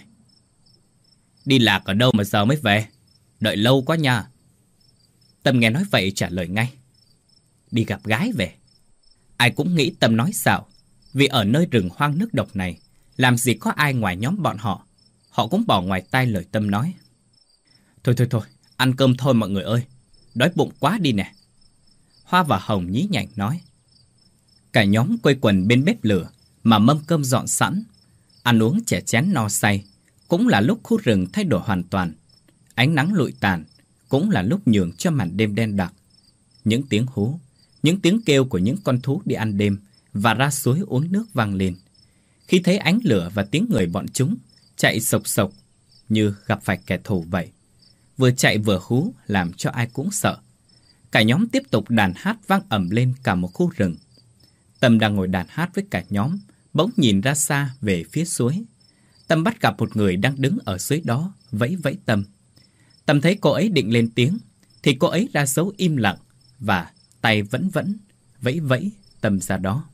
Đi lạc ở đâu mà giờ mới về? Đợi lâu quá nha. Tâm nghe nói vậy trả lời ngay. Đi gặp gái về. Ai cũng nghĩ Tâm nói xạo, vì ở nơi rừng hoang nước độc này, làm gì có ai ngoài nhóm bọn họ. Họ cũng bỏ ngoài tai lời Tâm nói. Thôi thôi thôi, ăn cơm thôi mọi người ơi. Đói bụng quá đi nè. Hoa và Hồng nhí nhảnh nói. Cả nhóm quây quần bên bếp lửa mà mâm cơm dọn sẵn. Ăn uống chè chén no say. Cũng là lúc khu rừng thay đổi hoàn toàn. Ánh nắng lụi tàn. Cũng là lúc nhường cho màn đêm đen đặc. Những tiếng hú, những tiếng kêu của những con thú đi ăn đêm và ra suối uống nước vang lên. Khi thấy ánh lửa và tiếng người bọn chúng chạy sộc sộc như gặp phải kẻ thù vậy. Vừa chạy vừa hú làm cho ai cũng sợ. Cả nhóm tiếp tục đàn hát vang ầm lên cả một khu rừng. Tâm đang ngồi đàn hát với cả nhóm, bỗng nhìn ra xa về phía suối. Tâm bắt gặp một người đang đứng ở dưới đó, vẫy vẫy Tâm. Tâm thấy cô ấy định lên tiếng, thì cô ấy ra dấu im lặng và tay vẫn vẫn vẫy vẫy Tâm ra đó.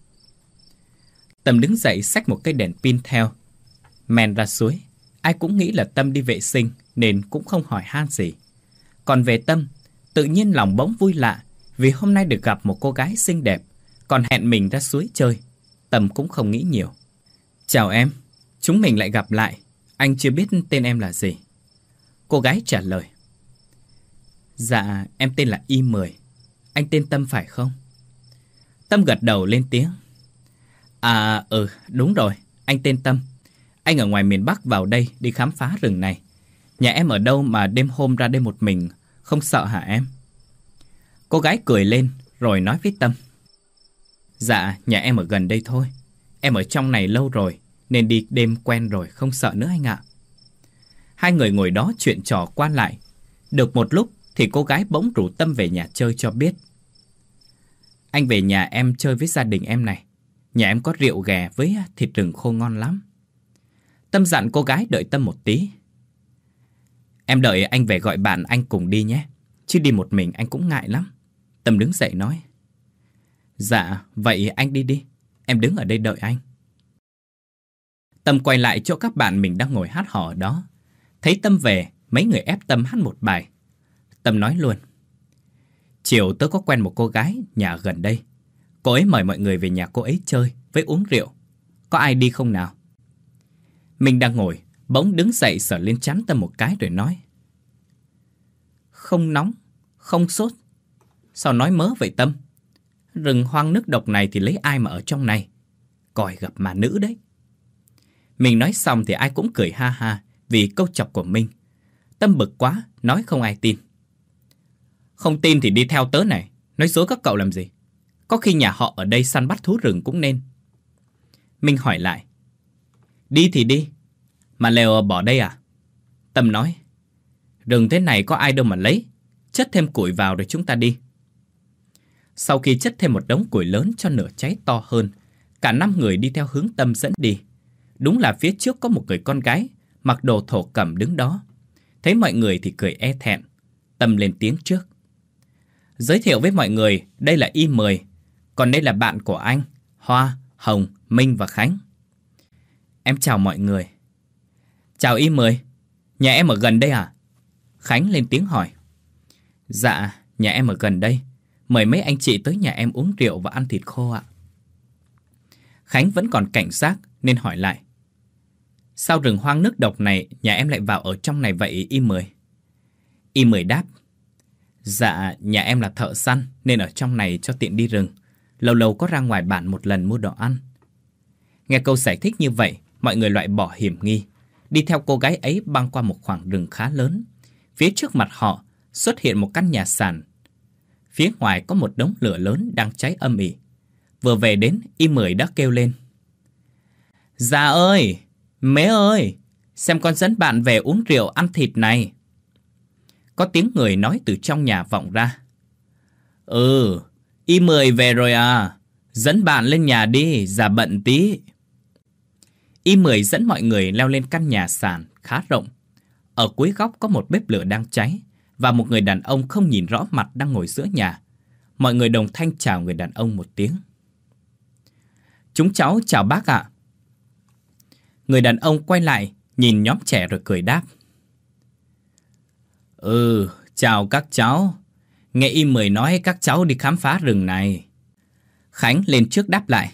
Tâm đứng dậy xách một cây đèn pin theo, men ra suối. Ai cũng nghĩ là Tâm đi vệ sinh nên cũng không hỏi han gì. Còn về Tâm, tự nhiên lòng bỗng vui lạ vì hôm nay được gặp một cô gái xinh đẹp, còn hẹn mình ra suối chơi. Tâm cũng không nghĩ nhiều. Chào em, chúng mình lại gặp lại. Anh chưa biết tên em là gì. Cô gái trả lời. Dạ, em tên là Y mười. Anh tên Tâm phải không? Tâm gật đầu lên tiếng. À, ừ, đúng rồi, anh tên Tâm. Anh ở ngoài miền Bắc vào đây đi khám phá rừng này. Nhà em ở đâu mà đêm hôm ra đây một mình, không sợ hả em? Cô gái cười lên rồi nói với Tâm. Dạ, nhà em ở gần đây thôi. Em ở trong này lâu rồi nên đi đêm quen rồi, không sợ nữa anh ạ. Hai người ngồi đó chuyện trò qua lại. Được một lúc thì cô gái bỗng rủ Tâm về nhà chơi cho biết. Anh về nhà em chơi với gia đình em này. Nhà em có rượu ghẹ với thịt rừng khô ngon lắm. Tâm dặn cô gái đợi Tâm một tí. Em đợi anh về gọi bạn anh cùng đi nhé. Chứ đi một mình anh cũng ngại lắm. Tâm đứng dậy nói. Dạ, vậy anh đi đi. Em đứng ở đây đợi anh. Tâm quay lại chỗ các bạn mình đang ngồi hát hò ở đó. Thấy Tâm về, mấy người ép Tâm hát một bài. Tâm nói luôn. Chiều tớ có quen một cô gái nhà gần đây. Cô ấy mời mọi người về nhà cô ấy chơi với uống rượu. Có ai đi không nào? Mình đang ngồi, bỗng đứng dậy sờ lên trán Tâm một cái rồi nói. Không nóng, không sốt. Sao nói mớ vậy Tâm? Rừng hoang nước độc này thì lấy ai mà ở trong này? Coi gặp mà nữ đấy. Mình nói xong thì ai cũng cười ha ha vì câu chọc của mình. Tâm bực quá, nói không ai tin. Không tin thì đi theo tớ này. Nói dối các cậu làm gì? Có khi nhà họ ở đây săn bắt thú rừng cũng nên. Mình hỏi lại. Đi thì đi. Mà lều bỏ đây à? Tâm nói. Rừng thế này có ai đâu mà lấy. Chất thêm củi vào rồi chúng ta đi. Sau khi chất thêm một đống củi lớn cho lửa cháy to hơn, cả năm người đi theo hướng Tâm dẫn đi. Đúng là phía trước có một người con gái mặc đồ thổ cẩm đứng đó. Thấy mọi người thì cười e thẹn. Tâm lên tiếng trước. Giới thiệu với mọi người, đây là Y mười. Còn đây là bạn của anh, Hoa, Hồng, Minh và Khánh. Em chào mọi người. Chào Y mười. Nhà em ở gần đây à? Khánh lên tiếng hỏi. Dạ, nhà em ở gần đây. Mời mấy anh chị tới nhà em uống rượu và ăn thịt khô ạ. Khánh vẫn còn cảnh giác nên hỏi lại. Sao rừng hoang nước độc này nhà em lại vào ở trong này vậy Y mười? Y mười đáp. Dạ, nhà em là thợ săn nên ở trong này cho tiện đi rừng. Lâu lâu có ra ngoài bản một lần mua đồ ăn. Nghe câu giải thích như vậy, mọi người loại bỏ hiểm nghi, đi theo cô gái ấy băng qua một khoảng rừng khá lớn. Phía trước mặt họ xuất hiện một căn nhà sàn. Phía ngoài có một đống lửa lớn đang cháy âm ỉ. Vừa về đến, Y mười đã kêu lên. Dạ ơi, mế ơi, xem con dẫn bạn về uống rượu ăn thịt này. Có tiếng người nói từ trong nhà vọng ra. Ừ, Y mười về rồi à? Dẫn bạn lên nhà đi, giả bận tí. Y mười dẫn mọi người leo lên căn nhà sàn khá rộng. Ở cuối góc có một bếp lửa đang cháy và một người đàn ông không nhìn rõ mặt đang ngồi giữa nhà. Mọi người đồng thanh chào người đàn ông một tiếng. Chúng cháu chào bác ạ. Người đàn ông quay lại, nhìn nhóm trẻ rồi cười đáp. Ừ, chào các cháu. Nghe Y mười nói các cháu đi khám phá rừng này. Khánh lên trước đáp lại.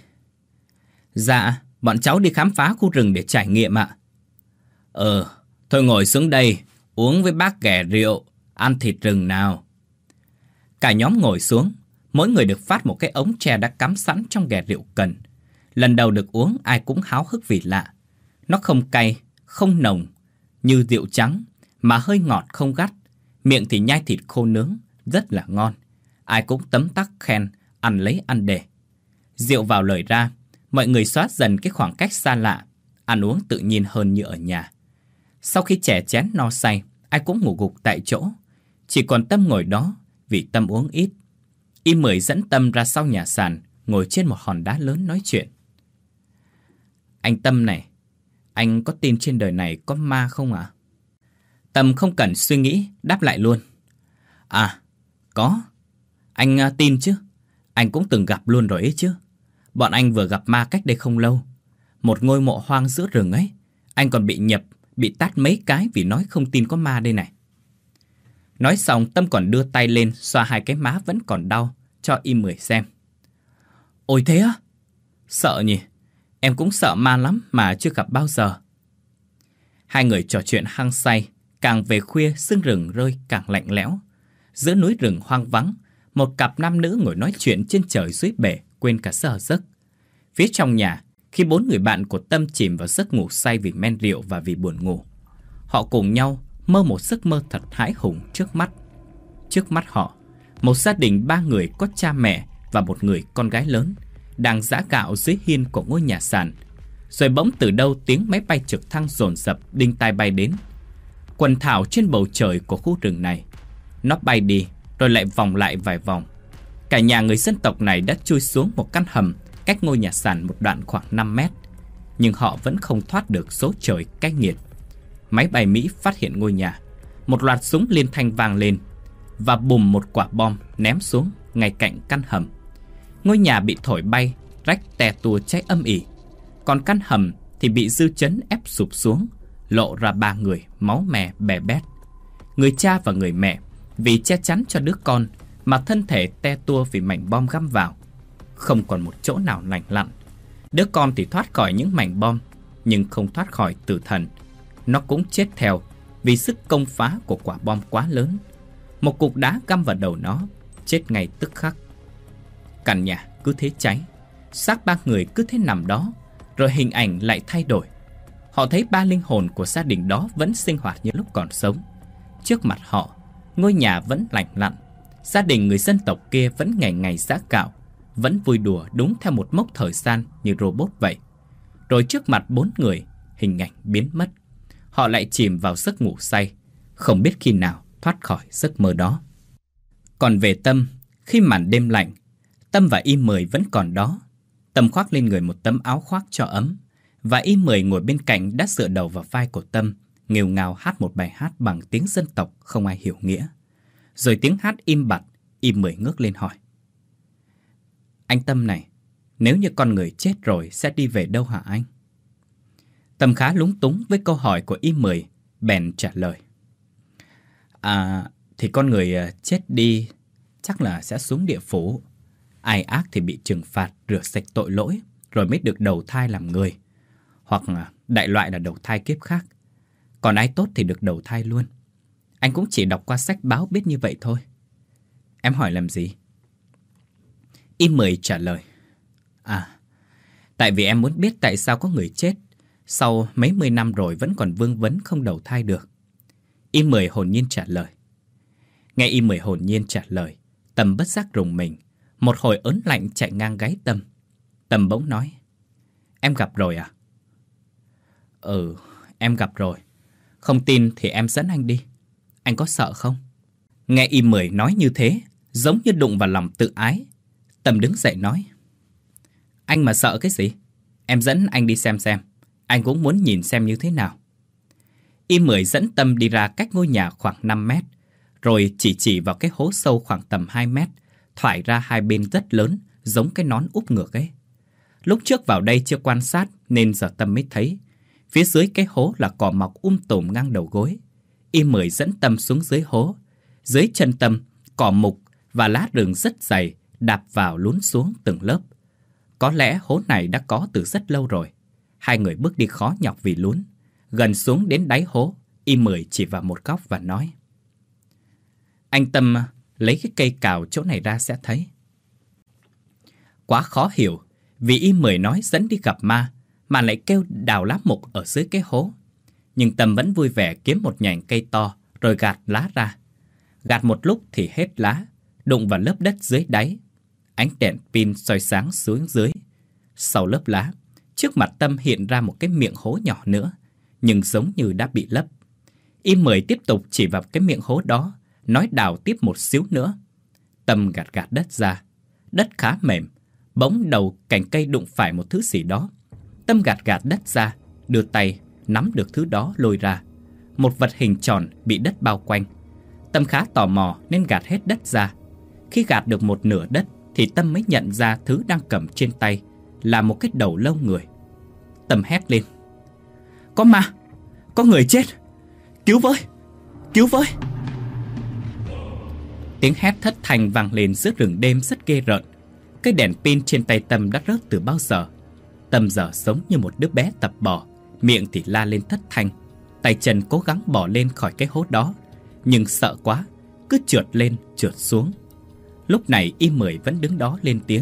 Dạ, bọn cháu đi khám phá khu rừng để trải nghiệm ạ. Ờ, thôi ngồi xuống đây, uống với bác ghẻ rượu, ăn thịt rừng nào. Cả nhóm ngồi xuống, mỗi người được phát một cái ống tre đã cắm sẵn trong ghẻ rượu cần. Lần đầu được uống ai cũng háo hức vì lạ. Nó không cay, không nồng như rượu trắng, mà hơi ngọt không gắt. Miệng thì nhai thịt khô nướng, rất là ngon. Ai cũng tấm tắc khen, ăn lấy ăn để. Rượu vào lời ra, mọi người xóa dần cái khoảng cách xa lạ, ăn uống tự nhiên hơn như ở nhà. Sau khi chè chén no say, ai cũng ngủ gục tại chỗ. Chỉ còn Tâm ngồi đó, vì Tâm uống ít. Y mười dẫn Tâm ra sau nhà sàn, ngồi trên một hòn đá lớn nói chuyện. Anh Tâm này, anh có tin trên đời này có ma không ạ? À? Tâm không cần suy nghĩ, đáp lại luôn. À, có. Anh uh, tin chứ. Anh cũng từng gặp luôn rồi ấy chứ. Bọn anh vừa gặp ma cách đây không lâu. Một ngôi mộ hoang giữa rừng ấy. Anh còn bị nhập, bị tát mấy cái vì nói không tin có ma đây này. Nói xong Tâm còn đưa tay lên xoa hai cái má vẫn còn đau cho Y mười xem. Ôi thế á? Sợ nhỉ? Em cũng sợ ma lắm mà chưa gặp bao giờ. Hai người trò chuyện hăng say. Càng về khuya sương rừng rơi càng lạnh lẽo. Giữa núi rừng hoang vắng, một cặp nam nữ ngồi nói chuyện trên trời dưới bể, quên cả giờ giấc. Phía trong nhà, khi bốn người bạn của Tâm chìm vào giấc ngủ say vì men rượu và vì buồn ngủ, họ cùng nhau mơ một giấc mơ thật hãi hùng trước mắt. Trước mắt họ, một gia đình ba người có cha mẹ và một người con gái lớn đang giã gạo dưới hiên của ngôi nhà sàn. Rồi bỗng từ đâu tiếng máy bay trực thăng dồn dập đinh tai bay đến. Quần thảo trên bầu trời của khu rừng này, nó bay đi rồi lại vòng lại vài vòng. Cả nhà người dân tộc này đã chui xuống một căn hầm cách ngôi nhà sàn một đoạn khoảng năm mét. Nhưng họ vẫn không thoát được số trời cay nghiệt. Máy bay Mỹ phát hiện ngôi nhà. Một loạt súng liên thanh vang lên và bùm một quả bom ném xuống ngay cạnh căn hầm. Ngôi nhà bị thổi bay, rách tè tua cháy âm ỉ. Còn căn hầm thì bị dư chấn ép sụp xuống, lộ ra ba người máu me bè bét. Người cha và người mẹ vì che chắn cho đứa con mà thân thể te tua vì mảnh bom găm vào, không còn một chỗ nào lành lặn. Đứa con thì thoát khỏi những mảnh bom, nhưng không thoát khỏi tử thần. Nó cũng chết theo vì sức công phá của quả bom quá lớn. Một cục đá găm vào đầu nó, chết ngay tức khắc. Căn nhà cứ thế cháy, xác ba người cứ thế nằm đó, rồi hình ảnh lại thay đổi. Họ thấy ba linh hồn của gia đình đó vẫn sinh hoạt như lúc còn sống. Trước mặt họ, ngôi nhà vẫn lành lặn. Gia đình người dân tộc kia vẫn ngày ngày giã gạo, vẫn vui đùa đúng theo một mốc thời gian như robot vậy. Rồi trước mặt bốn người, hình ảnh biến mất. Họ lại chìm vào giấc ngủ say, không biết khi nào thoát khỏi giấc mơ đó. Còn về Tâm, khi màn đêm lạnh, Tâm và Y mười vẫn còn đó. Tâm khoác lên người một tấm áo khoác cho ấm, và Y mười ngồi bên cạnh đã dựa đầu vào vai của Tâm, nghêu ngao hát một bài hát bằng tiếng dân tộc không ai hiểu nghĩa. Rồi tiếng hát im bặt, Y mười ngước lên hỏi. Anh Tâm này, nếu như con người chết rồi sẽ đi về đâu hả anh? Tâm khá lúng túng với câu hỏi của Y mười, bèn trả lời. À, thì con người chết đi chắc là sẽ xuống địa phủ. Ai ác thì bị trừng phạt, rửa sạch tội lỗi, rồi mới được đầu thai làm người. Hoặc đại loại là đầu thai kiếp khác. Còn ai tốt thì được đầu thai luôn. Anh cũng chỉ đọc qua sách báo biết như vậy thôi. Em hỏi làm gì? Y mười trả lời. À, tại vì em muốn biết tại sao có người chết sau mấy mươi năm rồi vẫn còn vương vấn không đầu thai được. Y mười hồn nhiên trả lời. Nghe Y mười hồn nhiên trả lời, Tâm bất giác rùng mình. Một hồi ớn lạnh chạy ngang gáy Tâm. Tâm bỗng nói. Em gặp rồi à? Ừ, em gặp rồi. Không tin thì em dẫn anh đi. Anh có sợ không? Nghe y Mười nói như thế, giống như đụng vào lòng tự ái. Tâm đứng dậy nói: Anh mà sợ cái gì? Em dẫn anh đi xem xem. Anh cũng muốn nhìn xem như thế nào. Y Mười dẫn Tâm đi ra cách ngôi nhà khoảng năm mét, rồi chỉ chỉ vào cái hố sâu khoảng tầm hai mét, thoải ra hai bên rất lớn, giống cái nón úp ngược ấy. Lúc trước vào đây chưa quan sát nên giờ Tâm mới thấy. Phía dưới cái hố là cỏ mọc um tùm ngang đầu gối. Y Mười dẫn Tâm xuống dưới hố. Dưới chân Tâm, cỏ mục và lá rừng rất dày, đạp vào lún xuống từng lớp. Có lẽ hố này đã có từ rất lâu rồi. Hai người bước đi khó nhọc vì lún. Gần xuống đến đáy hố, Y Mười chỉ vào một góc và nói: Anh Tâm lấy cái cây cào chỗ này ra sẽ thấy. Quá khó hiểu, vì Y Mười nói dẫn đi gặp ma, mà lại kêu đào lá mục ở dưới cái hố. Nhưng Tâm vẫn vui vẻ kiếm một nhành cây to, rồi gạt lá ra. Gạt một lúc thì hết lá, đụng vào lớp đất dưới đáy. Ánh đèn pin soi sáng xuống dưới. Sau lớp lá, trước mặt Tâm hiện ra một cái miệng hố nhỏ nữa, nhưng giống như đã bị lấp. Y Mười tiếp tục chỉ vào cái miệng hố đó, nói đào tiếp một xíu nữa. Tâm gạt gạt đất ra. Đất khá mềm, bỗng đầu cành cây đụng phải một thứ gì đó. Tâm gạt gạt đất ra, đưa tay nắm được thứ đó lôi ra. Một vật hình tròn bị đất bao quanh. Tâm khá tò mò nên gạt hết đất ra. Khi gạt được một nửa đất thì Tâm mới nhận ra thứ đang cầm trên tay là một cái đầu lâu người. Tâm hét lên: Có ma! Có người chết! Cứu với! Cứu với! Tiếng hét thất thanh vang lên giữa rừng đêm rất ghê rợn. Cái đèn pin trên tay Tâm đã rớt từ bao giờ. Tâm giờ sống như một đứa bé tập bò, miệng thì la lên thất thanh. Tay chân cố gắng bò lên khỏi cái hố đó, nhưng sợ quá, cứ trượt lên trượt xuống. Lúc này Y Mười vẫn đứng đó lên tiếng: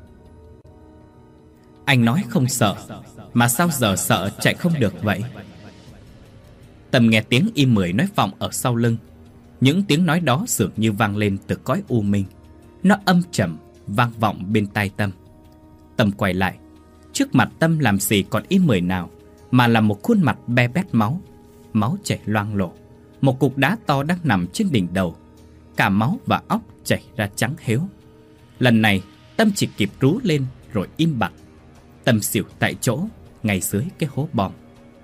Anh nói không sợ, mà sao giờ sợ chạy không được vậy? Tâm nghe tiếng Y Mười nói vọng ở sau lưng. Những tiếng nói đó dường như vang lên từ cõi u minh. Nó âm trầm vang vọng bên tai Tâm. Tâm quay lại. Trước mặt Tâm làm gì còn Y Mười nào, mà là một khuôn mặt be bét máu. Máu chảy loang lổ. Một cục đá to đang nằm trên đỉnh đầu. Cả máu và óc chảy ra trắng héo. Lần này Tâm chỉ kịp rú lên rồi im bặt. Tâm xỉu tại chỗ, ngay dưới cái hố bom.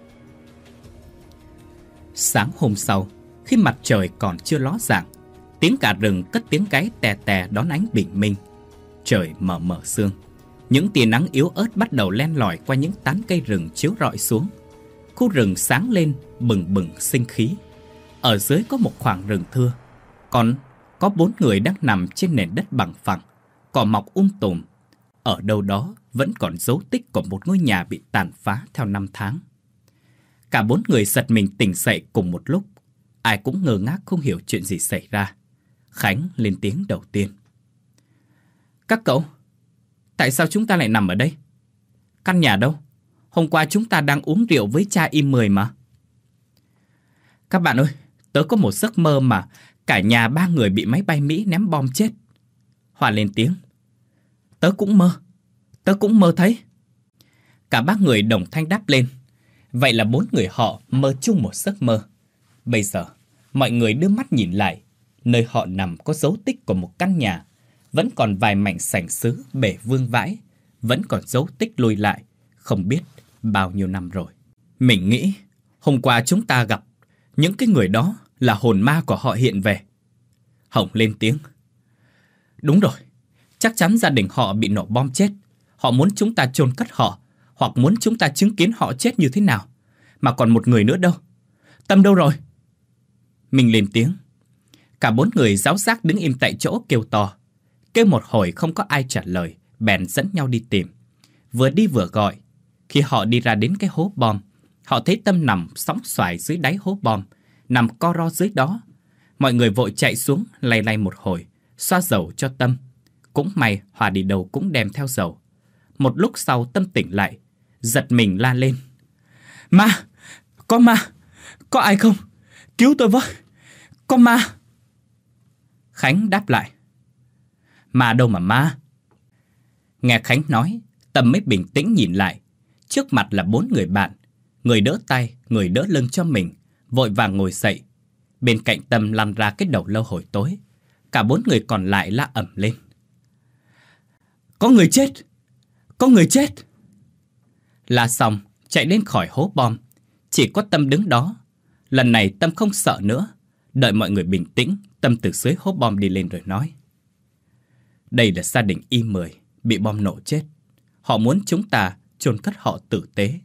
Sáng hôm sau, khi mặt trời còn chưa ló dạng, tiếng cả rừng cất tiếng gáy tè tè đón ánh bình minh. Trời mờ mờ sương. Những tia nắng yếu ớt bắt đầu len lỏi qua những tán cây rừng chiếu rọi xuống. Khu rừng sáng lên bừng bừng sinh khí. Ở dưới có một khoảng rừng thưa. Còn có bốn người đang nằm trên nền đất bằng phẳng, cỏ mọc um tùm. Ở đâu đó vẫn còn dấu tích của một ngôi nhà bị tàn phá theo năm tháng. Cả bốn người giật mình tỉnh dậy cùng một lúc. Ai cũng ngơ ngác không hiểu chuyện gì xảy ra. Khánh lên tiếng đầu tiên: Các cậu, tại sao chúng ta lại nằm ở đây? Căn nhà đâu? Hôm qua chúng ta đang uống rượu với cha Y Mười mà. Các bạn ơi, tớ có một giấc mơ mà cả nhà ba người bị máy bay Mỹ ném bom chết. Hòa lên tiếng: Tớ cũng mơ, tớ cũng mơ thấy. Cả ba người đồng thanh đáp lên. Vậy là bốn người họ mơ chung một giấc mơ. Bây giờ, mọi người đưa mắt nhìn lại. Nơi họ nằm có dấu tích của một căn nhà. Vẫn còn vài mảnh sành sứ bể vương vãi. Vẫn còn dấu tích lùi lại. Không biết bao nhiêu năm rồi. Mình nghĩ hôm qua chúng ta gặp những cái người đó là hồn ma của họ hiện về. Hồng lên tiếng: Đúng rồi, chắc chắn gia đình họ bị nổ bom chết. Họ muốn chúng ta chôn cất họ, hoặc muốn chúng ta chứng kiến họ chết như thế nào. Mà còn một người nữa đâu? Tâm đâu rồi? Mình lên tiếng. Cả bốn người giáo giác đứng im tại chỗ kêu to. Kêu một hồi không có ai trả lời, bèn dẫn nhau đi tìm. Vừa đi vừa gọi. Khi họ đi ra đến cái hố bom, họ thấy Tâm nằm sóng xoài dưới đáy hố bom, nằm co ro dưới đó. Mọi người vội chạy xuống lay lay một hồi, xoa dầu cho Tâm. Cũng may Hòa đi đầu cũng đem theo dầu. Một lúc sau Tâm tỉnh lại, giật mình la lên: Ma! Có ma! Có ai không? Cứu tôi với! Có ma! Khánh đáp lại: Ma đâu mà ma? Nghe Khánh nói, Tâm mới bình tĩnh nhìn lại. Trước mặt là bốn người bạn. Người đỡ tay, người đỡ lưng cho mình, vội vàng ngồi dậy. Bên cạnh Tâm lăn ra cái đầu lâu hồi tối. Cả bốn người còn lại la ầm lên. Có người chết! Có người chết! La xong, chạy lên khỏi hố bom. Chỉ có Tâm đứng đó. Lần này Tâm không sợ nữa. Đợi mọi người bình tĩnh, Tâm từ dưới hố bom đi lên rồi nói. Đây là gia đình Y mười bị bom nổ chết. Họ muốn chúng ta chôn cất họ tử tế.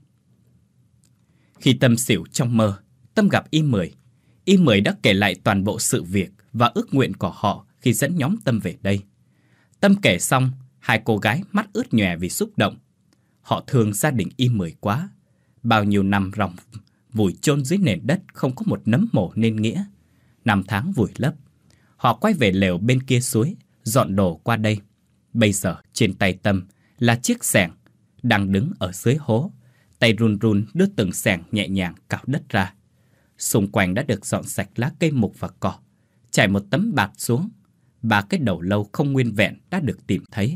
Khi Tâm xỉu trong mơ, Tâm gặp Y mười. Y mười đã kể lại toàn bộ sự việc và ước nguyện của họ khi dẫn nhóm Tâm về đây. Tâm kể xong, hai cô gái mắt ướt nhòe vì xúc động. Họ thương gia đình Y mười quá. Bao nhiêu năm ròng vùi chôn dưới nền đất không có một nấm mồ nên nghĩa. Năm tháng vùi lấp. Họ quay về lều bên kia suối, dọn đồ qua đây. Bây giờ trên tay Tâm là chiếc xẻng đang đứng ở dưới hố. Tay run run đưa từng xẻng nhẹ nhàng cạo đất ra. Xung quanh đã được dọn sạch lá cây mục và cỏ. Trải một tấm bạt xuống. Ba cái đầu lâu không nguyên vẹn đã được tìm thấy.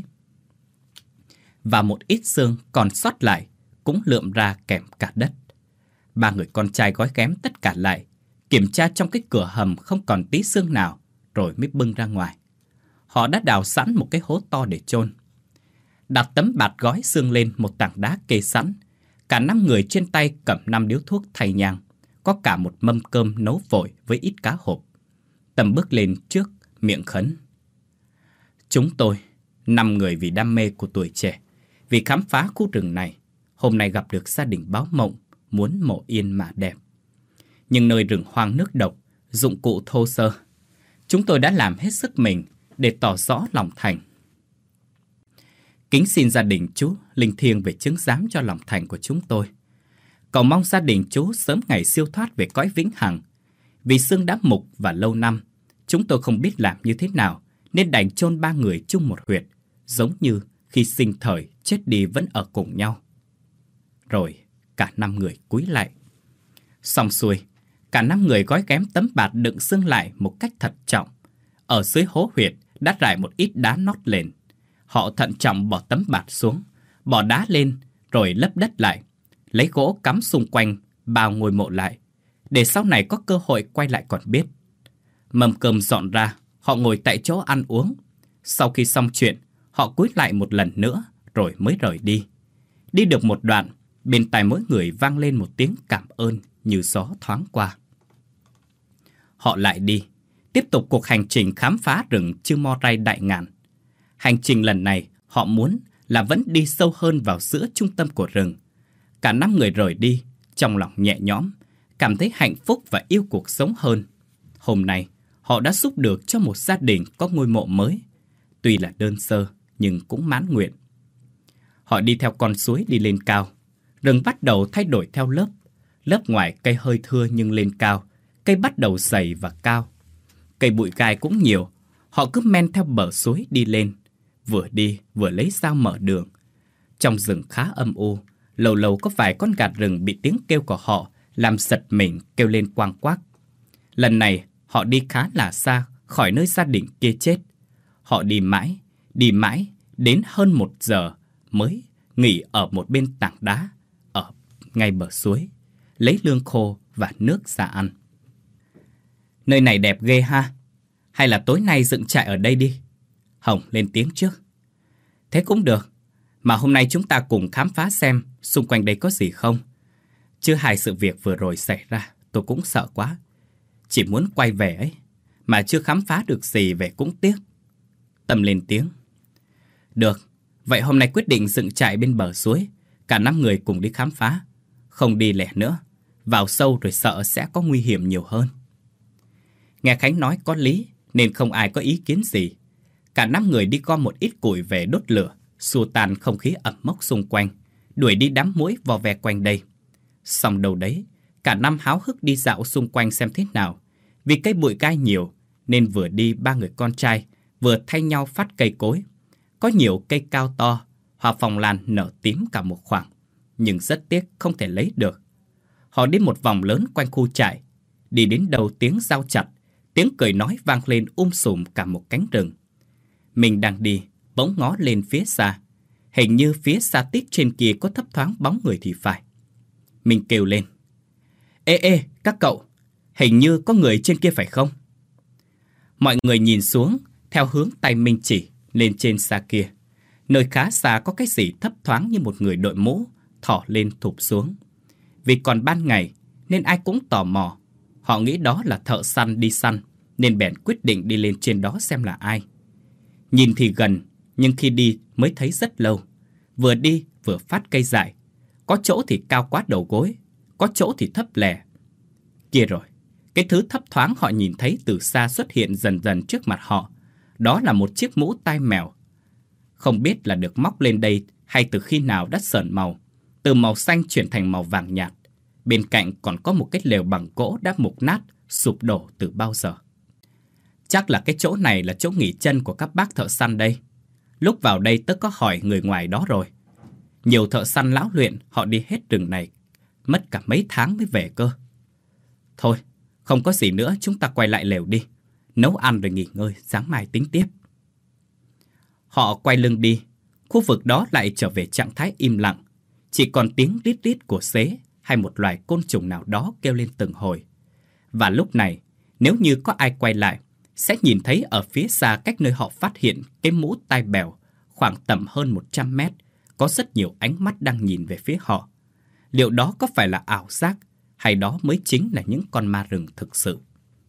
Và một ít xương còn sót lại cũng lượm ra kèm cả đất. Ba người con trai gói ghém tất cả lại, kiểm tra trong cái cửa hầm không còn tí xương nào, rồi mới bưng ra ngoài. Họ đã đào sẵn một cái hố to để chôn. Đặt tấm bạt gói xương lên một tảng đá kê sẵn. Cả năm người trên tay cầm năm điếu thuốc thay nhang. Có cả một mâm cơm nấu vội với ít cá hộp. Tâm bước lên trước, miệng khấn. Chúng tôi, năm người vì đam mê của tuổi trẻ, vì khám phá khu rừng này, hôm nay gặp được gia đình báo mộng, muốn mộ yên mà đẹp. Nhưng nơi rừng hoang nước độc, dụng cụ thô sơ, chúng tôi đã làm hết sức mình để tỏ rõ lòng thành. Kính xin gia đình chú linh thiêng về chứng giám cho lòng thành của chúng tôi. Cầu mong gia đình chú sớm ngày siêu thoát về cõi vĩnh hằng. Vì xương đã mục và lâu năm, chúng tôi không biết làm như thế nào nên đành chôn ba người chung một huyệt, giống như khi sinh thời chết đi vẫn ở cùng nhau. Rồi cả năm người cúi lại. Xong xuôi, cả năm người gói ghém tấm bạt đựng xương lại một cách thận trọng. Ở dưới hố huyệt đã rải một ít đá nót lên. Họ thận trọng bỏ tấm bạt xuống, bỏ đá lên rồi lấp đất lại, lấy gỗ cắm xung quanh bao ngôi mộ lại, để sau này có cơ hội quay lại còn biết. Mâm cơm dọn ra, họ ngồi tại chỗ ăn uống. Sau khi xong chuyện, họ cúi lại một lần nữa rồi mới rời đi. Đi được một đoạn, bên tai mỗi người vang lên một tiếng cảm ơn như gió thoáng qua. Họ lại đi, tiếp tục cuộc hành trình khám phá rừng Chư Mo Rai Đại Ngàn. Hành trình lần này họ muốn là vẫn đi sâu hơn vào giữa trung tâm của rừng. Cả năm người rời đi, trong lòng nhẹ nhõm, cảm thấy hạnh phúc và yêu cuộc sống hơn. Hôm nay, họ đã giúp được cho một gia đình có ngôi mộ mới. Tuy là đơn sơ, nhưng cũng mãn nguyện. Họ đi theo con suối đi lên cao. Rừng bắt đầu thay đổi theo lớp. Lớp ngoài cây hơi thưa nhưng lên cao. Cây bắt đầu dày và cao. Cây bụi gai cũng nhiều. Họ cứ men theo bờ suối đi lên. Vừa đi vừa lấy dao mở đường. Trong rừng khá âm u. Lâu lâu có vài con gà rừng bị tiếng kêu của họ làm giật mình kêu lên quang quác. Lần này họ đi khá là xa khỏi nơi gia đình kia chết. Họ đi mãi, đi mãi đến hơn một giờ mới nghỉ ở một bên tảng đá ở ngay bờ suối, lấy lương khô và nước ra ăn. Nơi này đẹp ghê ha. Hay là tối nay dựng trại ở đây đi? Hồng lên tiếng trước. Thế cũng được. Mà hôm nay chúng ta cùng khám phá xem xung quanh đây có gì không. Chứ hai sự việc vừa rồi xảy ra tôi cũng sợ quá. Chỉ muốn quay về ấy, mà chưa khám phá được gì về cũng tiếc. Tâm lên tiếng. Được, vậy hôm nay quyết định dựng trại bên bờ suối. Cả năm người cùng đi khám phá. Không đi lẻ nữa. Vào sâu rồi sợ sẽ có nguy hiểm nhiều hơn. Nghe Khánh nói có lý nên không ai có ý kiến gì. Cả năm người đi gom một ít củi về đốt lửa, xua tan không khí ẩm mốc xung quanh, đuổi đi đám muỗi vò vè quanh đây. Xong đầu đấy, cả năm háo hức đi dạo xung quanh xem thế nào. Vì cây bụi gai nhiều nên vừa đi ba người con trai vừa thay nhau phát cây cối. Có nhiều cây cao to, hoa phong lan nở tím cả một khoảng, nhưng rất tiếc không thể lấy được. Họ đi một vòng lớn quanh khu trại. Đi đến đầu tiếng dao chặt, tiếng cười nói vang lên um sùm cả một cánh rừng. Mình đang đi, bỗng ngó lên phía xa. Hình như phía xa tít trên kia có thấp thoáng bóng người thì phải. Mình kêu lên. Ê ê, các cậu, Hình như có người trên kia phải không? Mọi người nhìn xuống theo hướng tay Minh chỉ lên trên xa kia. Nơi khá xa có cái gì thấp thoáng như một người đội mũ thỏ lên thụp xuống. Vì còn ban ngày nên ai cũng tò mò. Họ nghĩ đó là thợ săn đi săn, nên bèn quyết định đi lên trên đó xem là ai. Nhìn thì gần, nhưng khi đi mới thấy rất lâu. Vừa đi vừa phát cây dại. Có chỗ thì cao quá đầu gối, có chỗ thì thấp lè. Kia rồi, cái thứ thấp thoáng họ nhìn thấy từ xa xuất hiện dần dần trước mặt họ. Đó là một chiếc mũ tai mèo. Không biết là được móc lên đây hay từ khi nào đã sờn màu, từ màu xanh chuyển thành màu vàng nhạt. Bên cạnh còn có một cái lều bằng gỗ đã mục nát, sụp đổ từ bao giờ. Chắc là cái chỗ này là chỗ nghỉ chân của các bác thợ săn đây. Lúc vào đây tớ có hỏi người ngoài đó rồi. Nhiều thợ săn lão luyện họ đi hết rừng này, mất cả mấy tháng mới về cơ. Thôi, không có gì nữa, chúng ta quay lại lều đi. Nấu ăn rồi nghỉ ngơi, sáng mai tính tiếp. Họ quay lưng đi, khu vực đó lại trở về trạng thái im lặng. Chỉ còn tiếng rít rít của sế hay một loài côn trùng nào đó kêu lên từng hồi. Và lúc này, nếu như có ai quay lại, sẽ nhìn thấy ở phía xa cách nơi họ phát hiện cái mũ tai bèo, khoảng tầm hơn một trăm mét, có rất nhiều ánh mắt đang nhìn về phía họ. Liệu đó có phải là ảo giác, hay đó mới chính là những con ma rừng thực sự?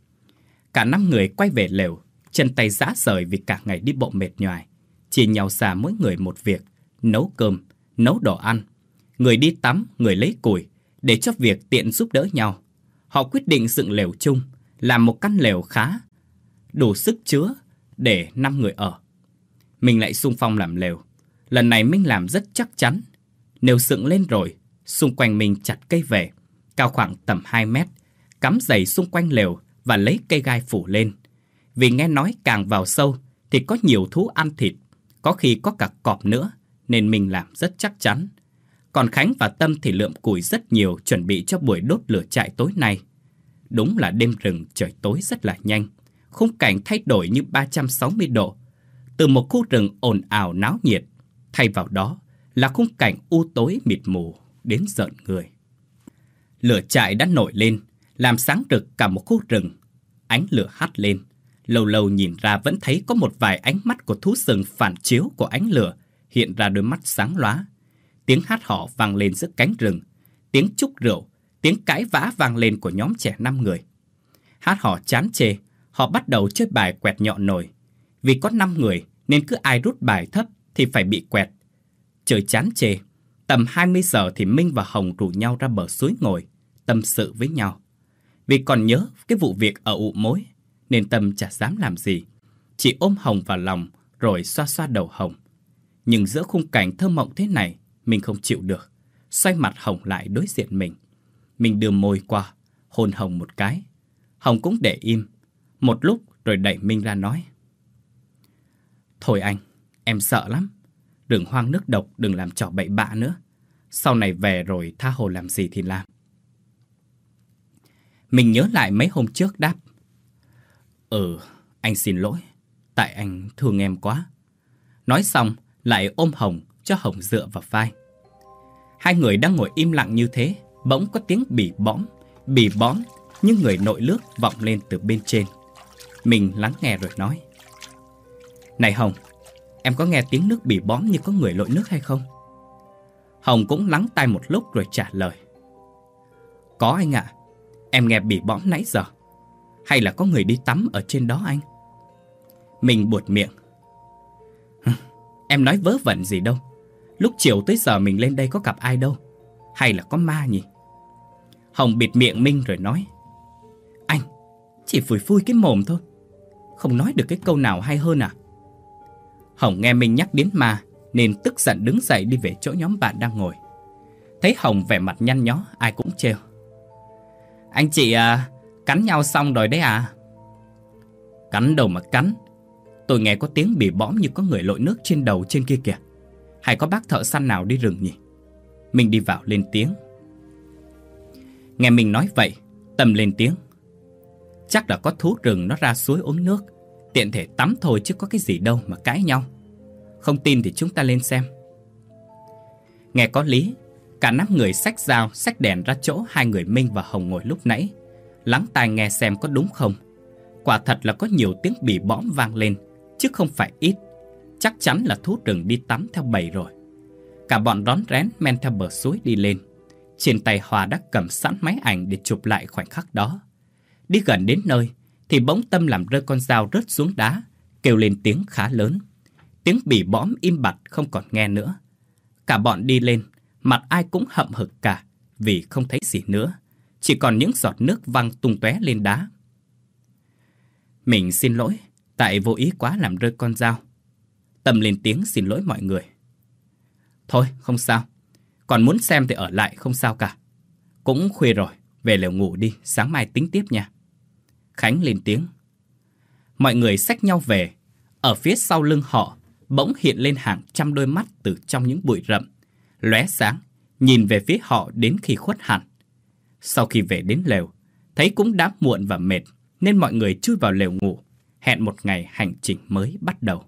Cả năm người quay về lều, chân tay rã rời vì cả ngày đi bộ mệt nhoài. Chỉ nhau ra mỗi người một việc, nấu cơm, nấu đồ ăn. Người đi tắm, người lấy củi, để cho việc tiện giúp đỡ nhau. Họ quyết định dựng lều chung, làm một căn lều khá, đủ sức chứa để năm người ở. Mình lại xung phong làm lều. Lần này Minh làm rất chắc chắn. Nếu dựng lên rồi, xung quanh mình chặt cây về, cao khoảng tầm hai mét, cắm dày xung quanh lều và lấy cây gai phủ lên. Vì nghe nói càng vào sâu thì có nhiều thú ăn thịt, có khi có cả cọp nữa, nên mình làm rất chắc chắn. Còn Khánh và Tâm thì lượm củi rất nhiều, chuẩn bị cho buổi đốt lửa trại tối nay. Đúng là đêm rừng trời tối rất là nhanh. Khung cảnh thay đổi như ba trăm sáu mươi độ. Từ một khu rừng ồn ào náo nhiệt, thay vào đó là khung cảnh u tối mịt mù đến rợn người. Lửa trại đã nổi lên, làm sáng rực cả một khu rừng. Ánh lửa hắt lên, lâu lâu nhìn ra vẫn thấy có một vài ánh mắt của thú rừng phản chiếu của ánh lửa, hiện ra đôi mắt sáng lóa. Tiếng hát họ vang lên giữa cánh rừng, tiếng chúc rượu, tiếng cãi vã vang lên của nhóm trẻ năm người. Hát họ chán chê, họ bắt đầu chơi bài quẹt nhọ nồi. Vì có năm người nên cứ ai rút bài thấp thì phải bị quẹt. Trời chán chê, tầm hai mươi giờ thì Minh và Hồng rủ nhau ra bờ suối ngồi, tâm sự với nhau. Vì còn nhớ cái vụ việc ở ụ mối, nên Tâm chả dám làm gì, chỉ ôm Hồng vào lòng rồi xoa xoa đầu Hồng. Nhưng giữa khung cảnh thơ mộng thế này, mình không chịu được, xoay mặt Hồng lại đối diện mình. Mình đưa môi qua, hôn Hồng một cái. Hồng cũng để im, một lúc rồi đẩy Minh ra nói: Thôi anh, em sợ lắm. Rừng hoang nước độc, đừng làm trò bậy bạ nữa. Sau này về rồi tha hồ làm gì thì làm. Mình nhớ lại mấy hôm trước đáp: Ừ, anh xin lỗi, tại anh thương em quá. Nói xong lại ôm Hồng cho Hồng dựa vào vai. Hai người đang ngồi im lặng như thế, bỗng có tiếng bì bõm, bì bõm như người nội lướt vọng lên từ bên trên. Mình lắng nghe rồi nói: Này Hồng, em có nghe tiếng nước bì bõm như có người lội nước hay không? Hồng cũng lắng tai một lúc rồi trả lời: Có anh ạ, em nghe bì bõm nãy giờ. Hay là có người đi tắm ở trên đó anh? Mình buột miệng: Em nói vớ vẩn gì đâu. Lúc chiều tới giờ mình lên đây có gặp ai đâu. Hay là có ma nhỉ? Hồng bịt miệng Minh rồi nói: Anh chỉ phủi phui cái mồm thôi, không nói được cái câu nào hay hơn à? Hồng nghe Minh nhắc đến ma nên tức giận đứng dậy đi về chỗ nhóm bạn đang ngồi. Thấy Hồng vẻ mặt nhăn nhó, ai cũng trêu: Anh chị à, cắn nhau xong rồi đấy à? Cắn đâu mà cắn. Tôi nghe có tiếng bì bõm như có người lội nước trên đầu trên kia kìa. Hay có bác thợ săn nào đi rừng nhỉ? Mình đi vào lên tiếng. Nghe mình nói vậy, Tâm lên tiếng: Chắc là có thú rừng nó ra suối uống nước, tiện thể tắm thôi chứ có cái gì đâu mà cãi nhau. Không tin thì chúng ta lên xem. Nghe có lý, cả năm người xách dao, xách đèn ra chỗ hai người Minh và Hồng ngồi lúc nãy. lắng tai nghe xem có đúng không. Quả thật là có nhiều tiếng bỉ bõm vang lên, chứ không phải ít. Chắc chắn là thú rừng đi tắm theo bầy rồi. Cả bọn rón rén men theo bờ suối đi lên. Trên tay Hòa đã cầm sẵn máy ảnh để chụp lại khoảnh khắc đó. Đi gần đến nơi thì bỗng Tâm làm rơi con dao rớt xuống đá, kêu lên tiếng khá lớn. Tiếng bỉ bõm im bặt không còn nghe nữa. Cả bọn đi lên, mặt ai cũng hậm hực cả, vì không thấy gì nữa. Chỉ còn những giọt nước văng tung tóe lên đá. Mình xin lỗi, tại vô ý quá làm rơi con dao. Tâm lên tiếng xin lỗi mọi người. Thôi, không sao. Còn muốn xem thì ở lại không sao cả. Cũng khuya rồi, về lều ngủ đi, sáng mai tính tiếp nha. Khánh lên tiếng. Mọi người xách nhau về. Ở phía sau lưng họ bỗng hiện lên hàng trăm đôi mắt từ trong những bụi rậm, lóe sáng, nhìn về phía họ đến khi khuất hẳn. Sau khi về đến lều, thấy cũng đã muộn và mệt, nên mọi người chui vào lều ngủ, hẹn một ngày hành trình mới bắt đầu.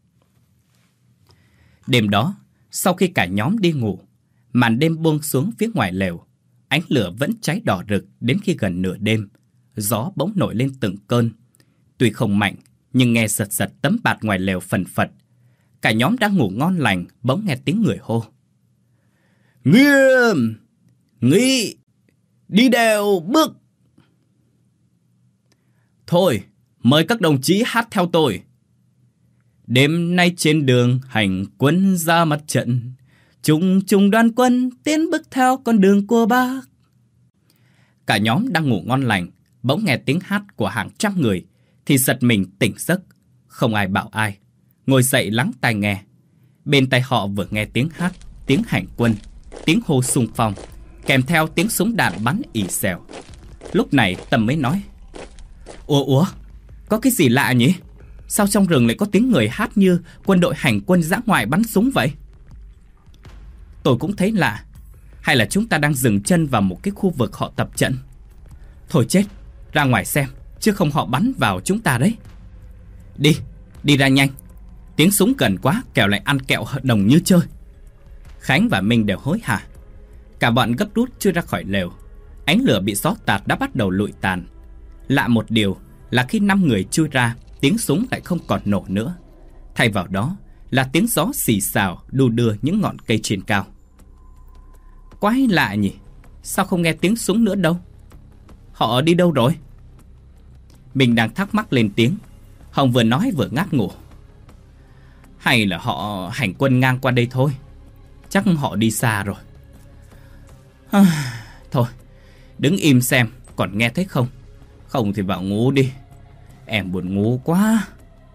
Đêm đó, sau khi cả nhóm đi ngủ, màn đêm buông xuống phía ngoài lều. Ánh lửa vẫn cháy đỏ rực đến khi gần nửa đêm. Gió bỗng nổi lên từng cơn. Tuy không mạnh, nhưng nghe sật sật tấm bạt ngoài lều phần phật. Cả nhóm đang ngủ ngon lành, bỗng nghe tiếng người hô. Nghiêm! Nghị! Đi đều bước! Thôi, mời các đồng chí hát theo tôi. Đêm nay trên đường hành quân ra mặt trận, chung chung đoàn quân tiến bước theo con đường của Bác. Cả nhóm đang ngủ ngon lành, bỗng nghe tiếng hát của hàng trăm người thì giật mình tỉnh giấc. Không ai bảo ai, ngồi dậy lắng tai nghe. Bên tai họ vừa nghe tiếng hát, tiếng hành quân, tiếng hô xung phong, kèm theo tiếng súng đạn bắn ì xèo. Lúc này Tâm mới nói. Ủa ủa, có cái gì lạ nhỉ? Sao trong rừng lại có tiếng người hát như quân đội hành quân dã ngoại bắn súng vậy? Tôi cũng thấy lạ. Hay là chúng ta đang dừng chân vào một cái khu vực họ tập trận? Thôi chết, ra ngoài xem, chứ không họ bắn vào chúng ta đấy. Đi, đi ra nhanh. Tiếng súng gần quá, kẻo lại ăn kẹo đồng như chơi. Khánh và Minh đều hối hả. Cả bọn gấp rút chui ra khỏi lều. Ánh lửa bị gió tạt đã bắt đầu lụi tàn. Lạ một điều là khi năm người chui ra, tiếng súng lại không còn nổ nữa. Thay vào đó là tiếng gió xì xào đu đưa những ngọn cây trên cao. Quái lạ nhỉ, sao không nghe tiếng súng nữa đâu? Họ đi đâu rồi? Mình đang thắc mắc lên tiếng. Hồng vừa nói vừa ngáp ngủ. Hay là họ hành quân ngang qua đây thôi? Chắc họ đi xa rồi. Thôi, đứng im xem, còn nghe thấy không? Không thì vào ngủ đi. Em buồn ngủ quá.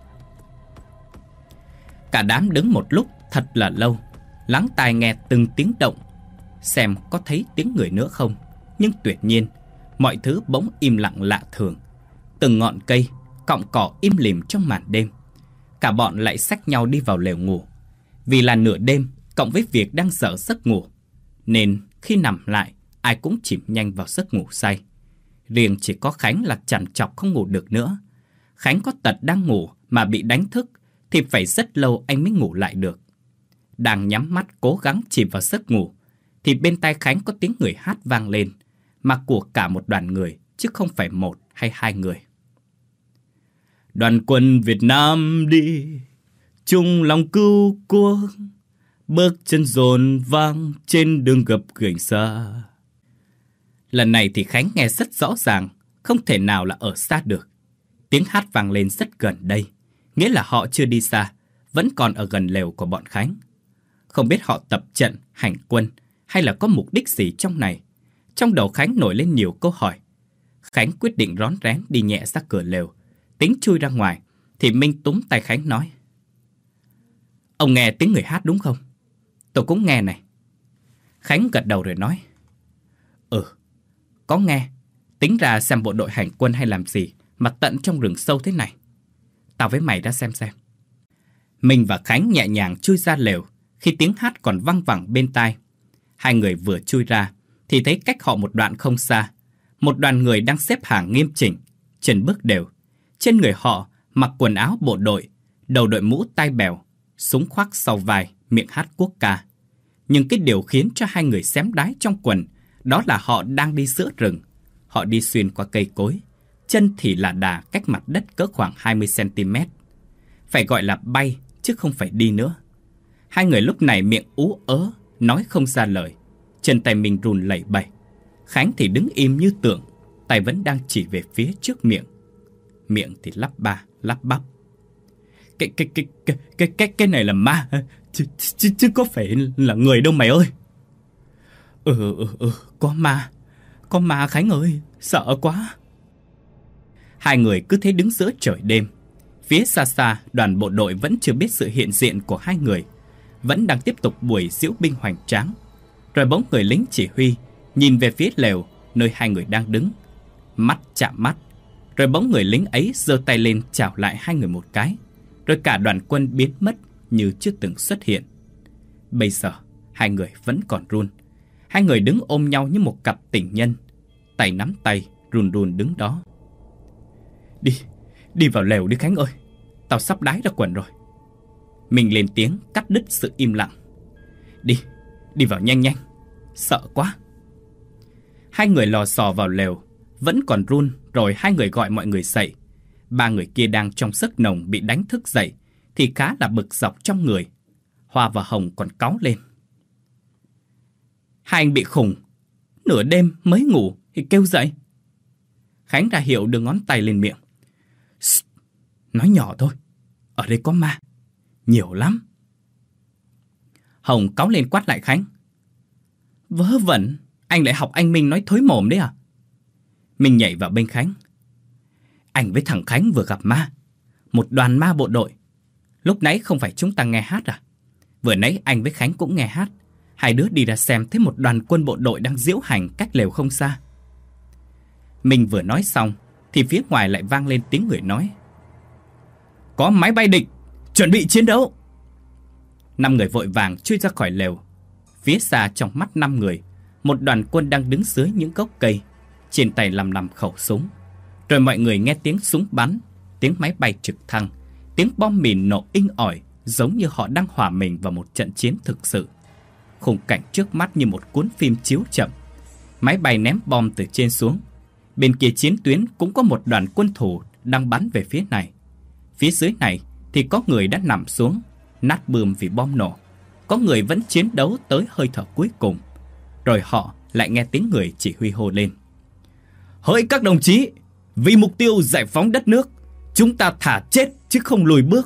Cả đám đứng một lúc thật là lâu, lắng tai nghe từng tiếng động, xem có thấy tiếng người nữa không. Nhưng tuyệt nhiên, mọi thứ bỗng im lặng lạ thường. Từng ngọn cây, cọng cỏ im lìm trong màn đêm. Cả bọn lại xách nhau đi vào lều ngủ. Vì là nửa đêm, cộng với việc đang dở giấc ngủ, nên khi nằm lại, ai cũng chìm nhanh vào giấc ngủ say. Riêng chỉ có Khánh là trằn trọc không ngủ được nữa. Khánh có tật đang ngủ mà bị đánh thức thì phải rất lâu anh mới ngủ lại được. Đang nhắm mắt cố gắng chìm vào giấc ngủ thì bên tai Khánh có tiếng người hát vang lên, mà của cả một đoàn người chứ không phải một hay hai người. Đoàn quân Việt Nam đi, chung lòng cứu quốc, bước chân dồn vang trên đường gập ghềnh xa. Lần này thì Khánh nghe rất rõ ràng, không thể nào là ở xa được. Tiếng hát vang lên rất gần đây, nghĩa là họ chưa đi xa, vẫn còn ở gần lều của bọn Khánh. Không biết họ tập trận, hành quân hay là có mục đích gì trong này. Trong đầu Khánh nổi lên nhiều câu hỏi. Khánh quyết định rón rén đi nhẹ ra cửa lều, tính chui ra ngoài, thì Minh túm tay Khánh nói. Ông nghe tiếng người hát đúng không? Tôi cũng nghe này. Khánh gật đầu rồi nói. Ừ, có nghe. Tính ra xem bộ đội hành quân hay làm gì mà tận trong rừng sâu thế này. Tao với mày ra xem xem. Minh và Khánh nhẹ nhàng chui ra lều khi tiếng hát còn văng vẳng bên tai. Hai người vừa chui ra thì thấy cách họ một đoạn không xa, một đoàn người đang xếp hàng nghiêm chỉnh, chân bước đều. Trên người họ mặc quần áo bộ đội, đầu đội mũ tai bèo, súng khoác sau vai, miệng hát quốc ca. Nhưng cái điều khiến cho hai người xém đái trong quần đó là họ đang đi giữa rừng. Họ đi xuyên qua cây cối, chân thì là đà cách mặt đất cỡ khoảng hai mươi xăng-ti-mét. Phải gọi là bay, chứ không phải đi nữa. Hai người lúc này miệng ú ớ, nói không ra lời. Chân tay mình run lẩy bẩy. Khánh thì đứng im như tượng, tay vẫn đang chỉ về phía trước miệng. Miệng thì lắp ba, lắp bắp. Cái, cái, cái, cái, cái, cái, cái này là ma, chứ, chứ, chứ có phải là người đâu mày ơi. Ừ, ừ, ừ, có ma, có ma Khánh ơi, sợ quá. Hai người cứ thế đứng giữa trời đêm. Phía xa xa, đoàn bộ đội vẫn chưa biết sự hiện diện của hai người, vẫn đang tiếp tục buổi diễu binh hoành tráng. Rồi bỗng người lính chỉ huy nhìn về phía lều nơi hai người đang đứng. Mắt chạm mắt. Rồi bỗng người lính ấy giơ tay lên chào lại hai người một cái. Rồi cả đoàn quân biến mất như chưa từng xuất hiện. Bây giờ hai người vẫn còn run. Hai người đứng ôm nhau như một cặp tình nhân, tay nắm tay, run run đứng đó. Đi, đi vào lều đi Khánh ơi, tao sắp đái ra quần rồi. Mình lên tiếng cắt đứt sự im lặng. Đi, đi vào nhanh nhanh, sợ quá. Hai người lò xò vào lều, vẫn còn run. Rồi hai người gọi mọi người dậy. Ba người kia đang trong giấc nồng bị đánh thức dậy thì khá là bực dọc trong người. Hoa và Hồng còn cáu lên. Hai anh bị khùng, nửa đêm mới ngủ thì kêu dậy. Khánh ra hiệu đưa ngón tay lên miệng. Nói nhỏ thôi, ở đây có ma, nhiều lắm. Hồng cáu lên quát lại Khánh. Vớ vẩn, anh lại học anh Minh nói thối mồm đấy à? Minh nhảy vào bên Khánh. Anh với thằng Khánh vừa gặp ma, một đoàn ma bộ đội. Lúc nãy không phải chúng ta nghe hát à? Vừa nãy anh với Khánh cũng nghe hát. Hai đứa đi ra xem thấy một đoàn quân bộ đội đang diễu hành cách lều không xa. Minh vừa nói xong thì phía ngoài lại vang lên tiếng người nói. Có máy bay địch, chuẩn bị chiến đấu. Năm người vội vàng chui ra khỏi lều. Phía xa trong mắt năm người, một đoàn quân đang đứng dưới những gốc cây, trên tay lầm lầm khẩu súng. Rồi mọi người nghe tiếng súng bắn, tiếng máy bay trực thăng, tiếng bom mìn nổ inh ỏi, giống như họ đang hòa mình vào một trận chiến thực sự. Khung cảnh trước mắt như một cuốn phim chiếu chậm. Máy bay ném bom từ trên xuống. Bên kia chiến tuyến cũng có một đoàn quân thủ đang bắn về phía này. Phía dưới này thì có người đã nằm xuống, nát bươm vì bom nổ. Có người vẫn chiến đấu tới hơi thở cuối cùng. Rồi họ lại nghe tiếng người chỉ huy hô lên. Hỡi các đồng chí, vì mục tiêu giải phóng đất nước, chúng ta thả chết chứ không lùi bước.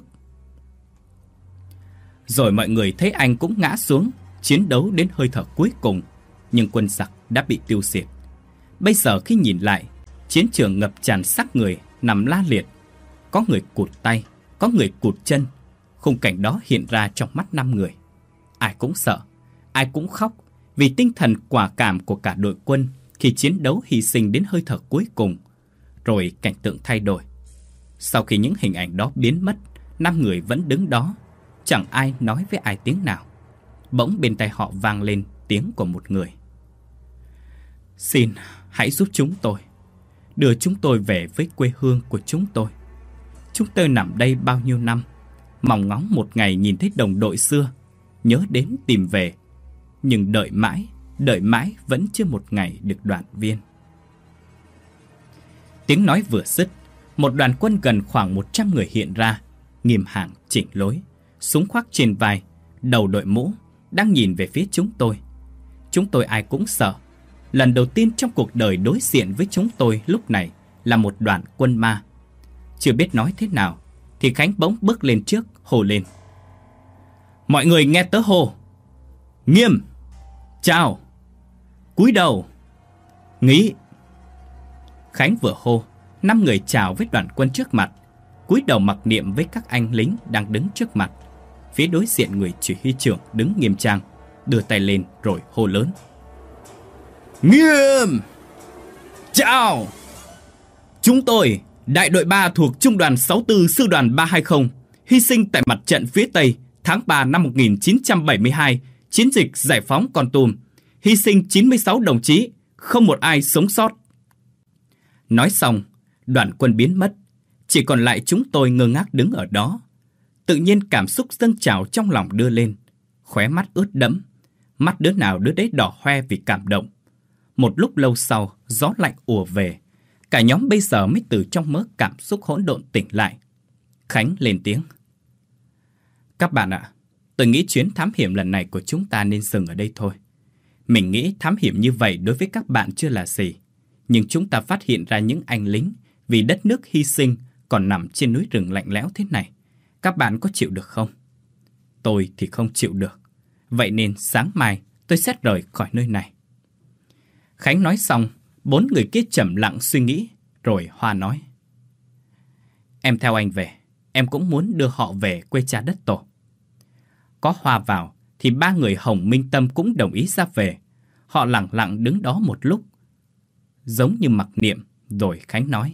Rồi mọi người thấy anh cũng ngã xuống, chiến đấu đến hơi thở cuối cùng, nhưng quân giặc đã bị tiêu diệt. Bây giờ khi nhìn lại, chiến trường ngập tràn xác người nằm la liệt. Có người cụt tay, có người cụt chân. Khung cảnh đó hiện ra trong mắt năm người. Ai cũng sợ, ai cũng khóc vì tinh thần quả cảm của cả đội quân khi chiến đấu hy sinh đến hơi thở cuối cùng. Rồi cảnh tượng thay đổi. Sau khi những hình ảnh đó biến mất, năm người vẫn đứng đó, chẳng ai nói với ai tiếng nào. Bỗng bên tai họ vang lên tiếng của một người. Xin hãy giúp chúng tôi, đưa chúng tôi về với quê hương của chúng tôi. Chúng tôi nằm đây bao nhiêu năm, mong ngóng một ngày nhìn thấy đồng đội xưa, nhớ đến tìm về. Nhưng đợi mãi, đợi mãi vẫn chưa một ngày được đoàn viên. Tiếng nói vừa dứt, một đoàn quân gần khoảng một trăm người hiện ra, nghiêm hàng chỉnh lối, súng khoác trên vai, đầu đội mũ, đang nhìn về phía chúng tôi. Chúng tôi ai cũng sợ. Lần đầu tiên trong cuộc đời đối diện với chúng tôi lúc này là một đoàn quân ma. Chưa biết nói thế nào thì Khánh bỗng bước lên trước hô lên. Mọi người nghe tớ hô. Nghiêm, chào, cúi đầu, nghĩ. Khánh vừa hô, năm người chào với đoàn quân trước mặt, cúi đầu mặc niệm với các anh lính đang đứng trước mặt. Phía đối diện người chỉ huy trưởng đứng nghiêm trang, đưa tay lên rồi hô lớn. Nghiêm, chào. Chúng tôi, đại đội ba thuộc Trung đoàn sáu mươi tư Sư đoàn ba hai không, hy sinh tại mặt trận phía Tây tháng ba năm một nghìn chín trăm bảy mươi hai, chiến dịch giải phóng Kon Tum. Hy sinh chín mươi sáu đồng chí, không một ai sống sót. Nói xong, đoàn quân biến mất, chỉ còn lại chúng tôi ngơ ngác đứng ở đó. Tự nhiên cảm xúc dâng trào trong lòng đưa lên, khóe mắt ướt đẫm, mắt đứa nào đứa đấy đỏ hoe vì cảm động. Một lúc lâu sau, gió lạnh ùa về. Cả nhóm bây giờ mới từ trong mớ cảm xúc hỗn độn tỉnh lại. Khánh lên tiếng. Các bạn ạ, tôi nghĩ chuyến thám hiểm lần này của chúng ta nên dừng ở đây thôi. Mình nghĩ thám hiểm như vậy đối với các bạn chưa là gì. Nhưng chúng ta phát hiện ra những anh lính vì đất nước hy sinh còn nằm trên núi rừng lạnh lẽo thế này. Các bạn có chịu được không? Tôi thì không chịu được. Vậy nên sáng mai tôi sẽ rời khỏi nơi này. Khánh nói xong, bốn người kia trầm lặng suy nghĩ. Rồi Hoa nói. Em theo anh về. Em cũng muốn đưa họ về quê cha đất tổ. Có Hoa vào thì ba người Hồng Minh Tâm cũng đồng ý ra về. Họ lặng lặng đứng đó một lúc, giống như mặc niệm. Rồi Khánh nói.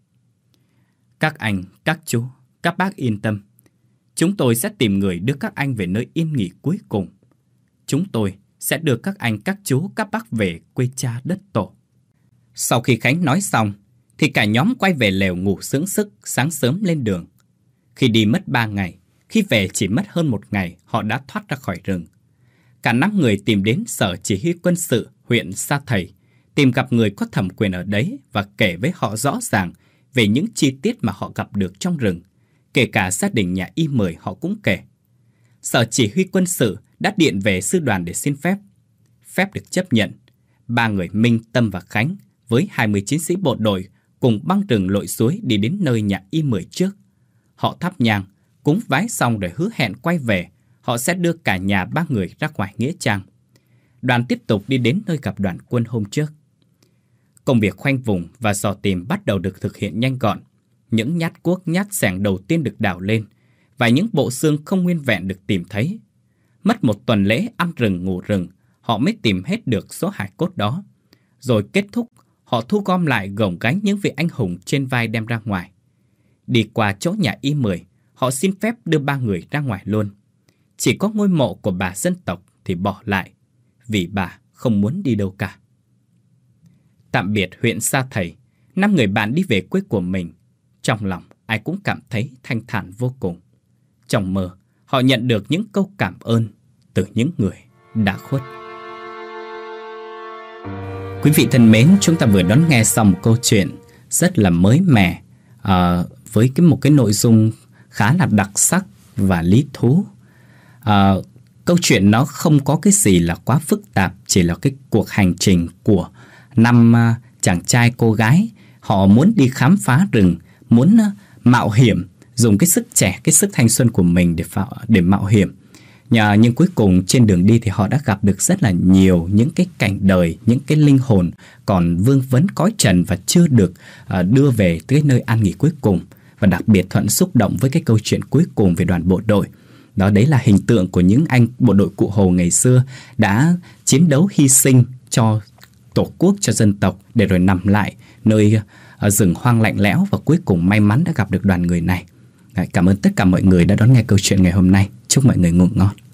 Các anh, các chú, các bác yên tâm. Chúng tôi sẽ tìm người đưa các anh về nơi yên nghỉ cuối cùng. Chúng tôi sẽ đưa các anh, các chú, các bác về quê cha đất tổ. Sau khi Khánh nói xong, thì cả nhóm quay về lều ngủ sướng sức, sáng sớm lên đường. Khi đi mất ba ngày, khi về chỉ mất hơn một ngày, họ đã thoát ra khỏi rừng. Cả năm người tìm đến sở chỉ huy quân sự huyện Sa Thầy, tìm gặp người có thẩm quyền ở đấy và kể với họ rõ ràng về những chi tiết mà họ gặp được trong rừng. Kể cả gia đình nhà Y mười họ cũng kể. Sở chỉ huy quân sự đã điện về sư đoàn để xin phép. Phép được chấp nhận. Ba người Minh, Tâm và Khánh với hai mươi chiến sĩ bộ đội cùng băng rừng lội suối đi đến nơi nhà Y mười trước. Họ thắp nhang, cúng vái xong rồi hứa hẹn quay về. Họ sẽ đưa cả nhà ba người ra ngoài nghĩa trang. Đoàn tiếp tục đi đến nơi gặp đoàn quân hôm trước. Công việc khoanh vùng và dò tìm bắt đầu được thực hiện nhanh gọn. Những nhát cuốc, nhát xẻng đầu tiên được đào lên và những bộ xương không nguyên vẹn được tìm thấy. Mất một tuần lễ ăn rừng ngủ rừng, họ mới tìm hết được số hài cốt đó. Rồi kết thúc, họ thu gom lại gồng gánh những vị anh hùng trên vai đem ra ngoài. Đi qua chỗ nhà Y mười, họ xin phép đưa ba người ra ngoài luôn. Chỉ có ngôi mộ của bà dân tộc thì bỏ lại, vì bà không muốn đi đâu cả. Tạm biệt huyện Sa Thầy, năm người bạn đi về quê của mình. Trong lòng ai cũng cảm thấy thanh thản vô cùng. Trong mơ, họ nhận được những câu cảm ơn từ những người đã khuất. Quý vị thân mến, chúng ta vừa đón nghe xong một câu chuyện rất là mới mẻ, à, với cái một cái nội dung khá là đặc sắc và lý thú. À, câu chuyện nó không có cái gì là quá phức tạp, chỉ là cái cuộc hành trình của năm uh, chàng trai cô gái. Họ muốn đi khám phá rừng, muốn uh, mạo hiểm, dùng cái sức trẻ, cái sức thanh xuân của mình để, phá, để mạo hiểm. Nhờ, nhưng cuối cùng trên đường đi thì họ đã gặp được rất là nhiều những cái cảnh đời, những cái linh hồn còn vương vấn cõi trần và chưa được uh, đưa về tới nơi an nghỉ cuối cùng. Và đặc biệt Thuận xúc động với cái câu chuyện cuối cùng về đoàn bộ đội. Đó đấy là hình tượng của những anh bộ đội Cụ Hồ ngày xưa đã chiến đấu hy sinh cho Tổ quốc, cho dân tộc, để rồi nằm lại nơi uh, rừng hoang lạnh lẽo và cuối cùng may mắn đã gặp được đoàn người này. Cảm ơn tất cả mọi người đã đón nghe câu chuyện ngày hôm nay. Chúc mọi người ngủ ngon.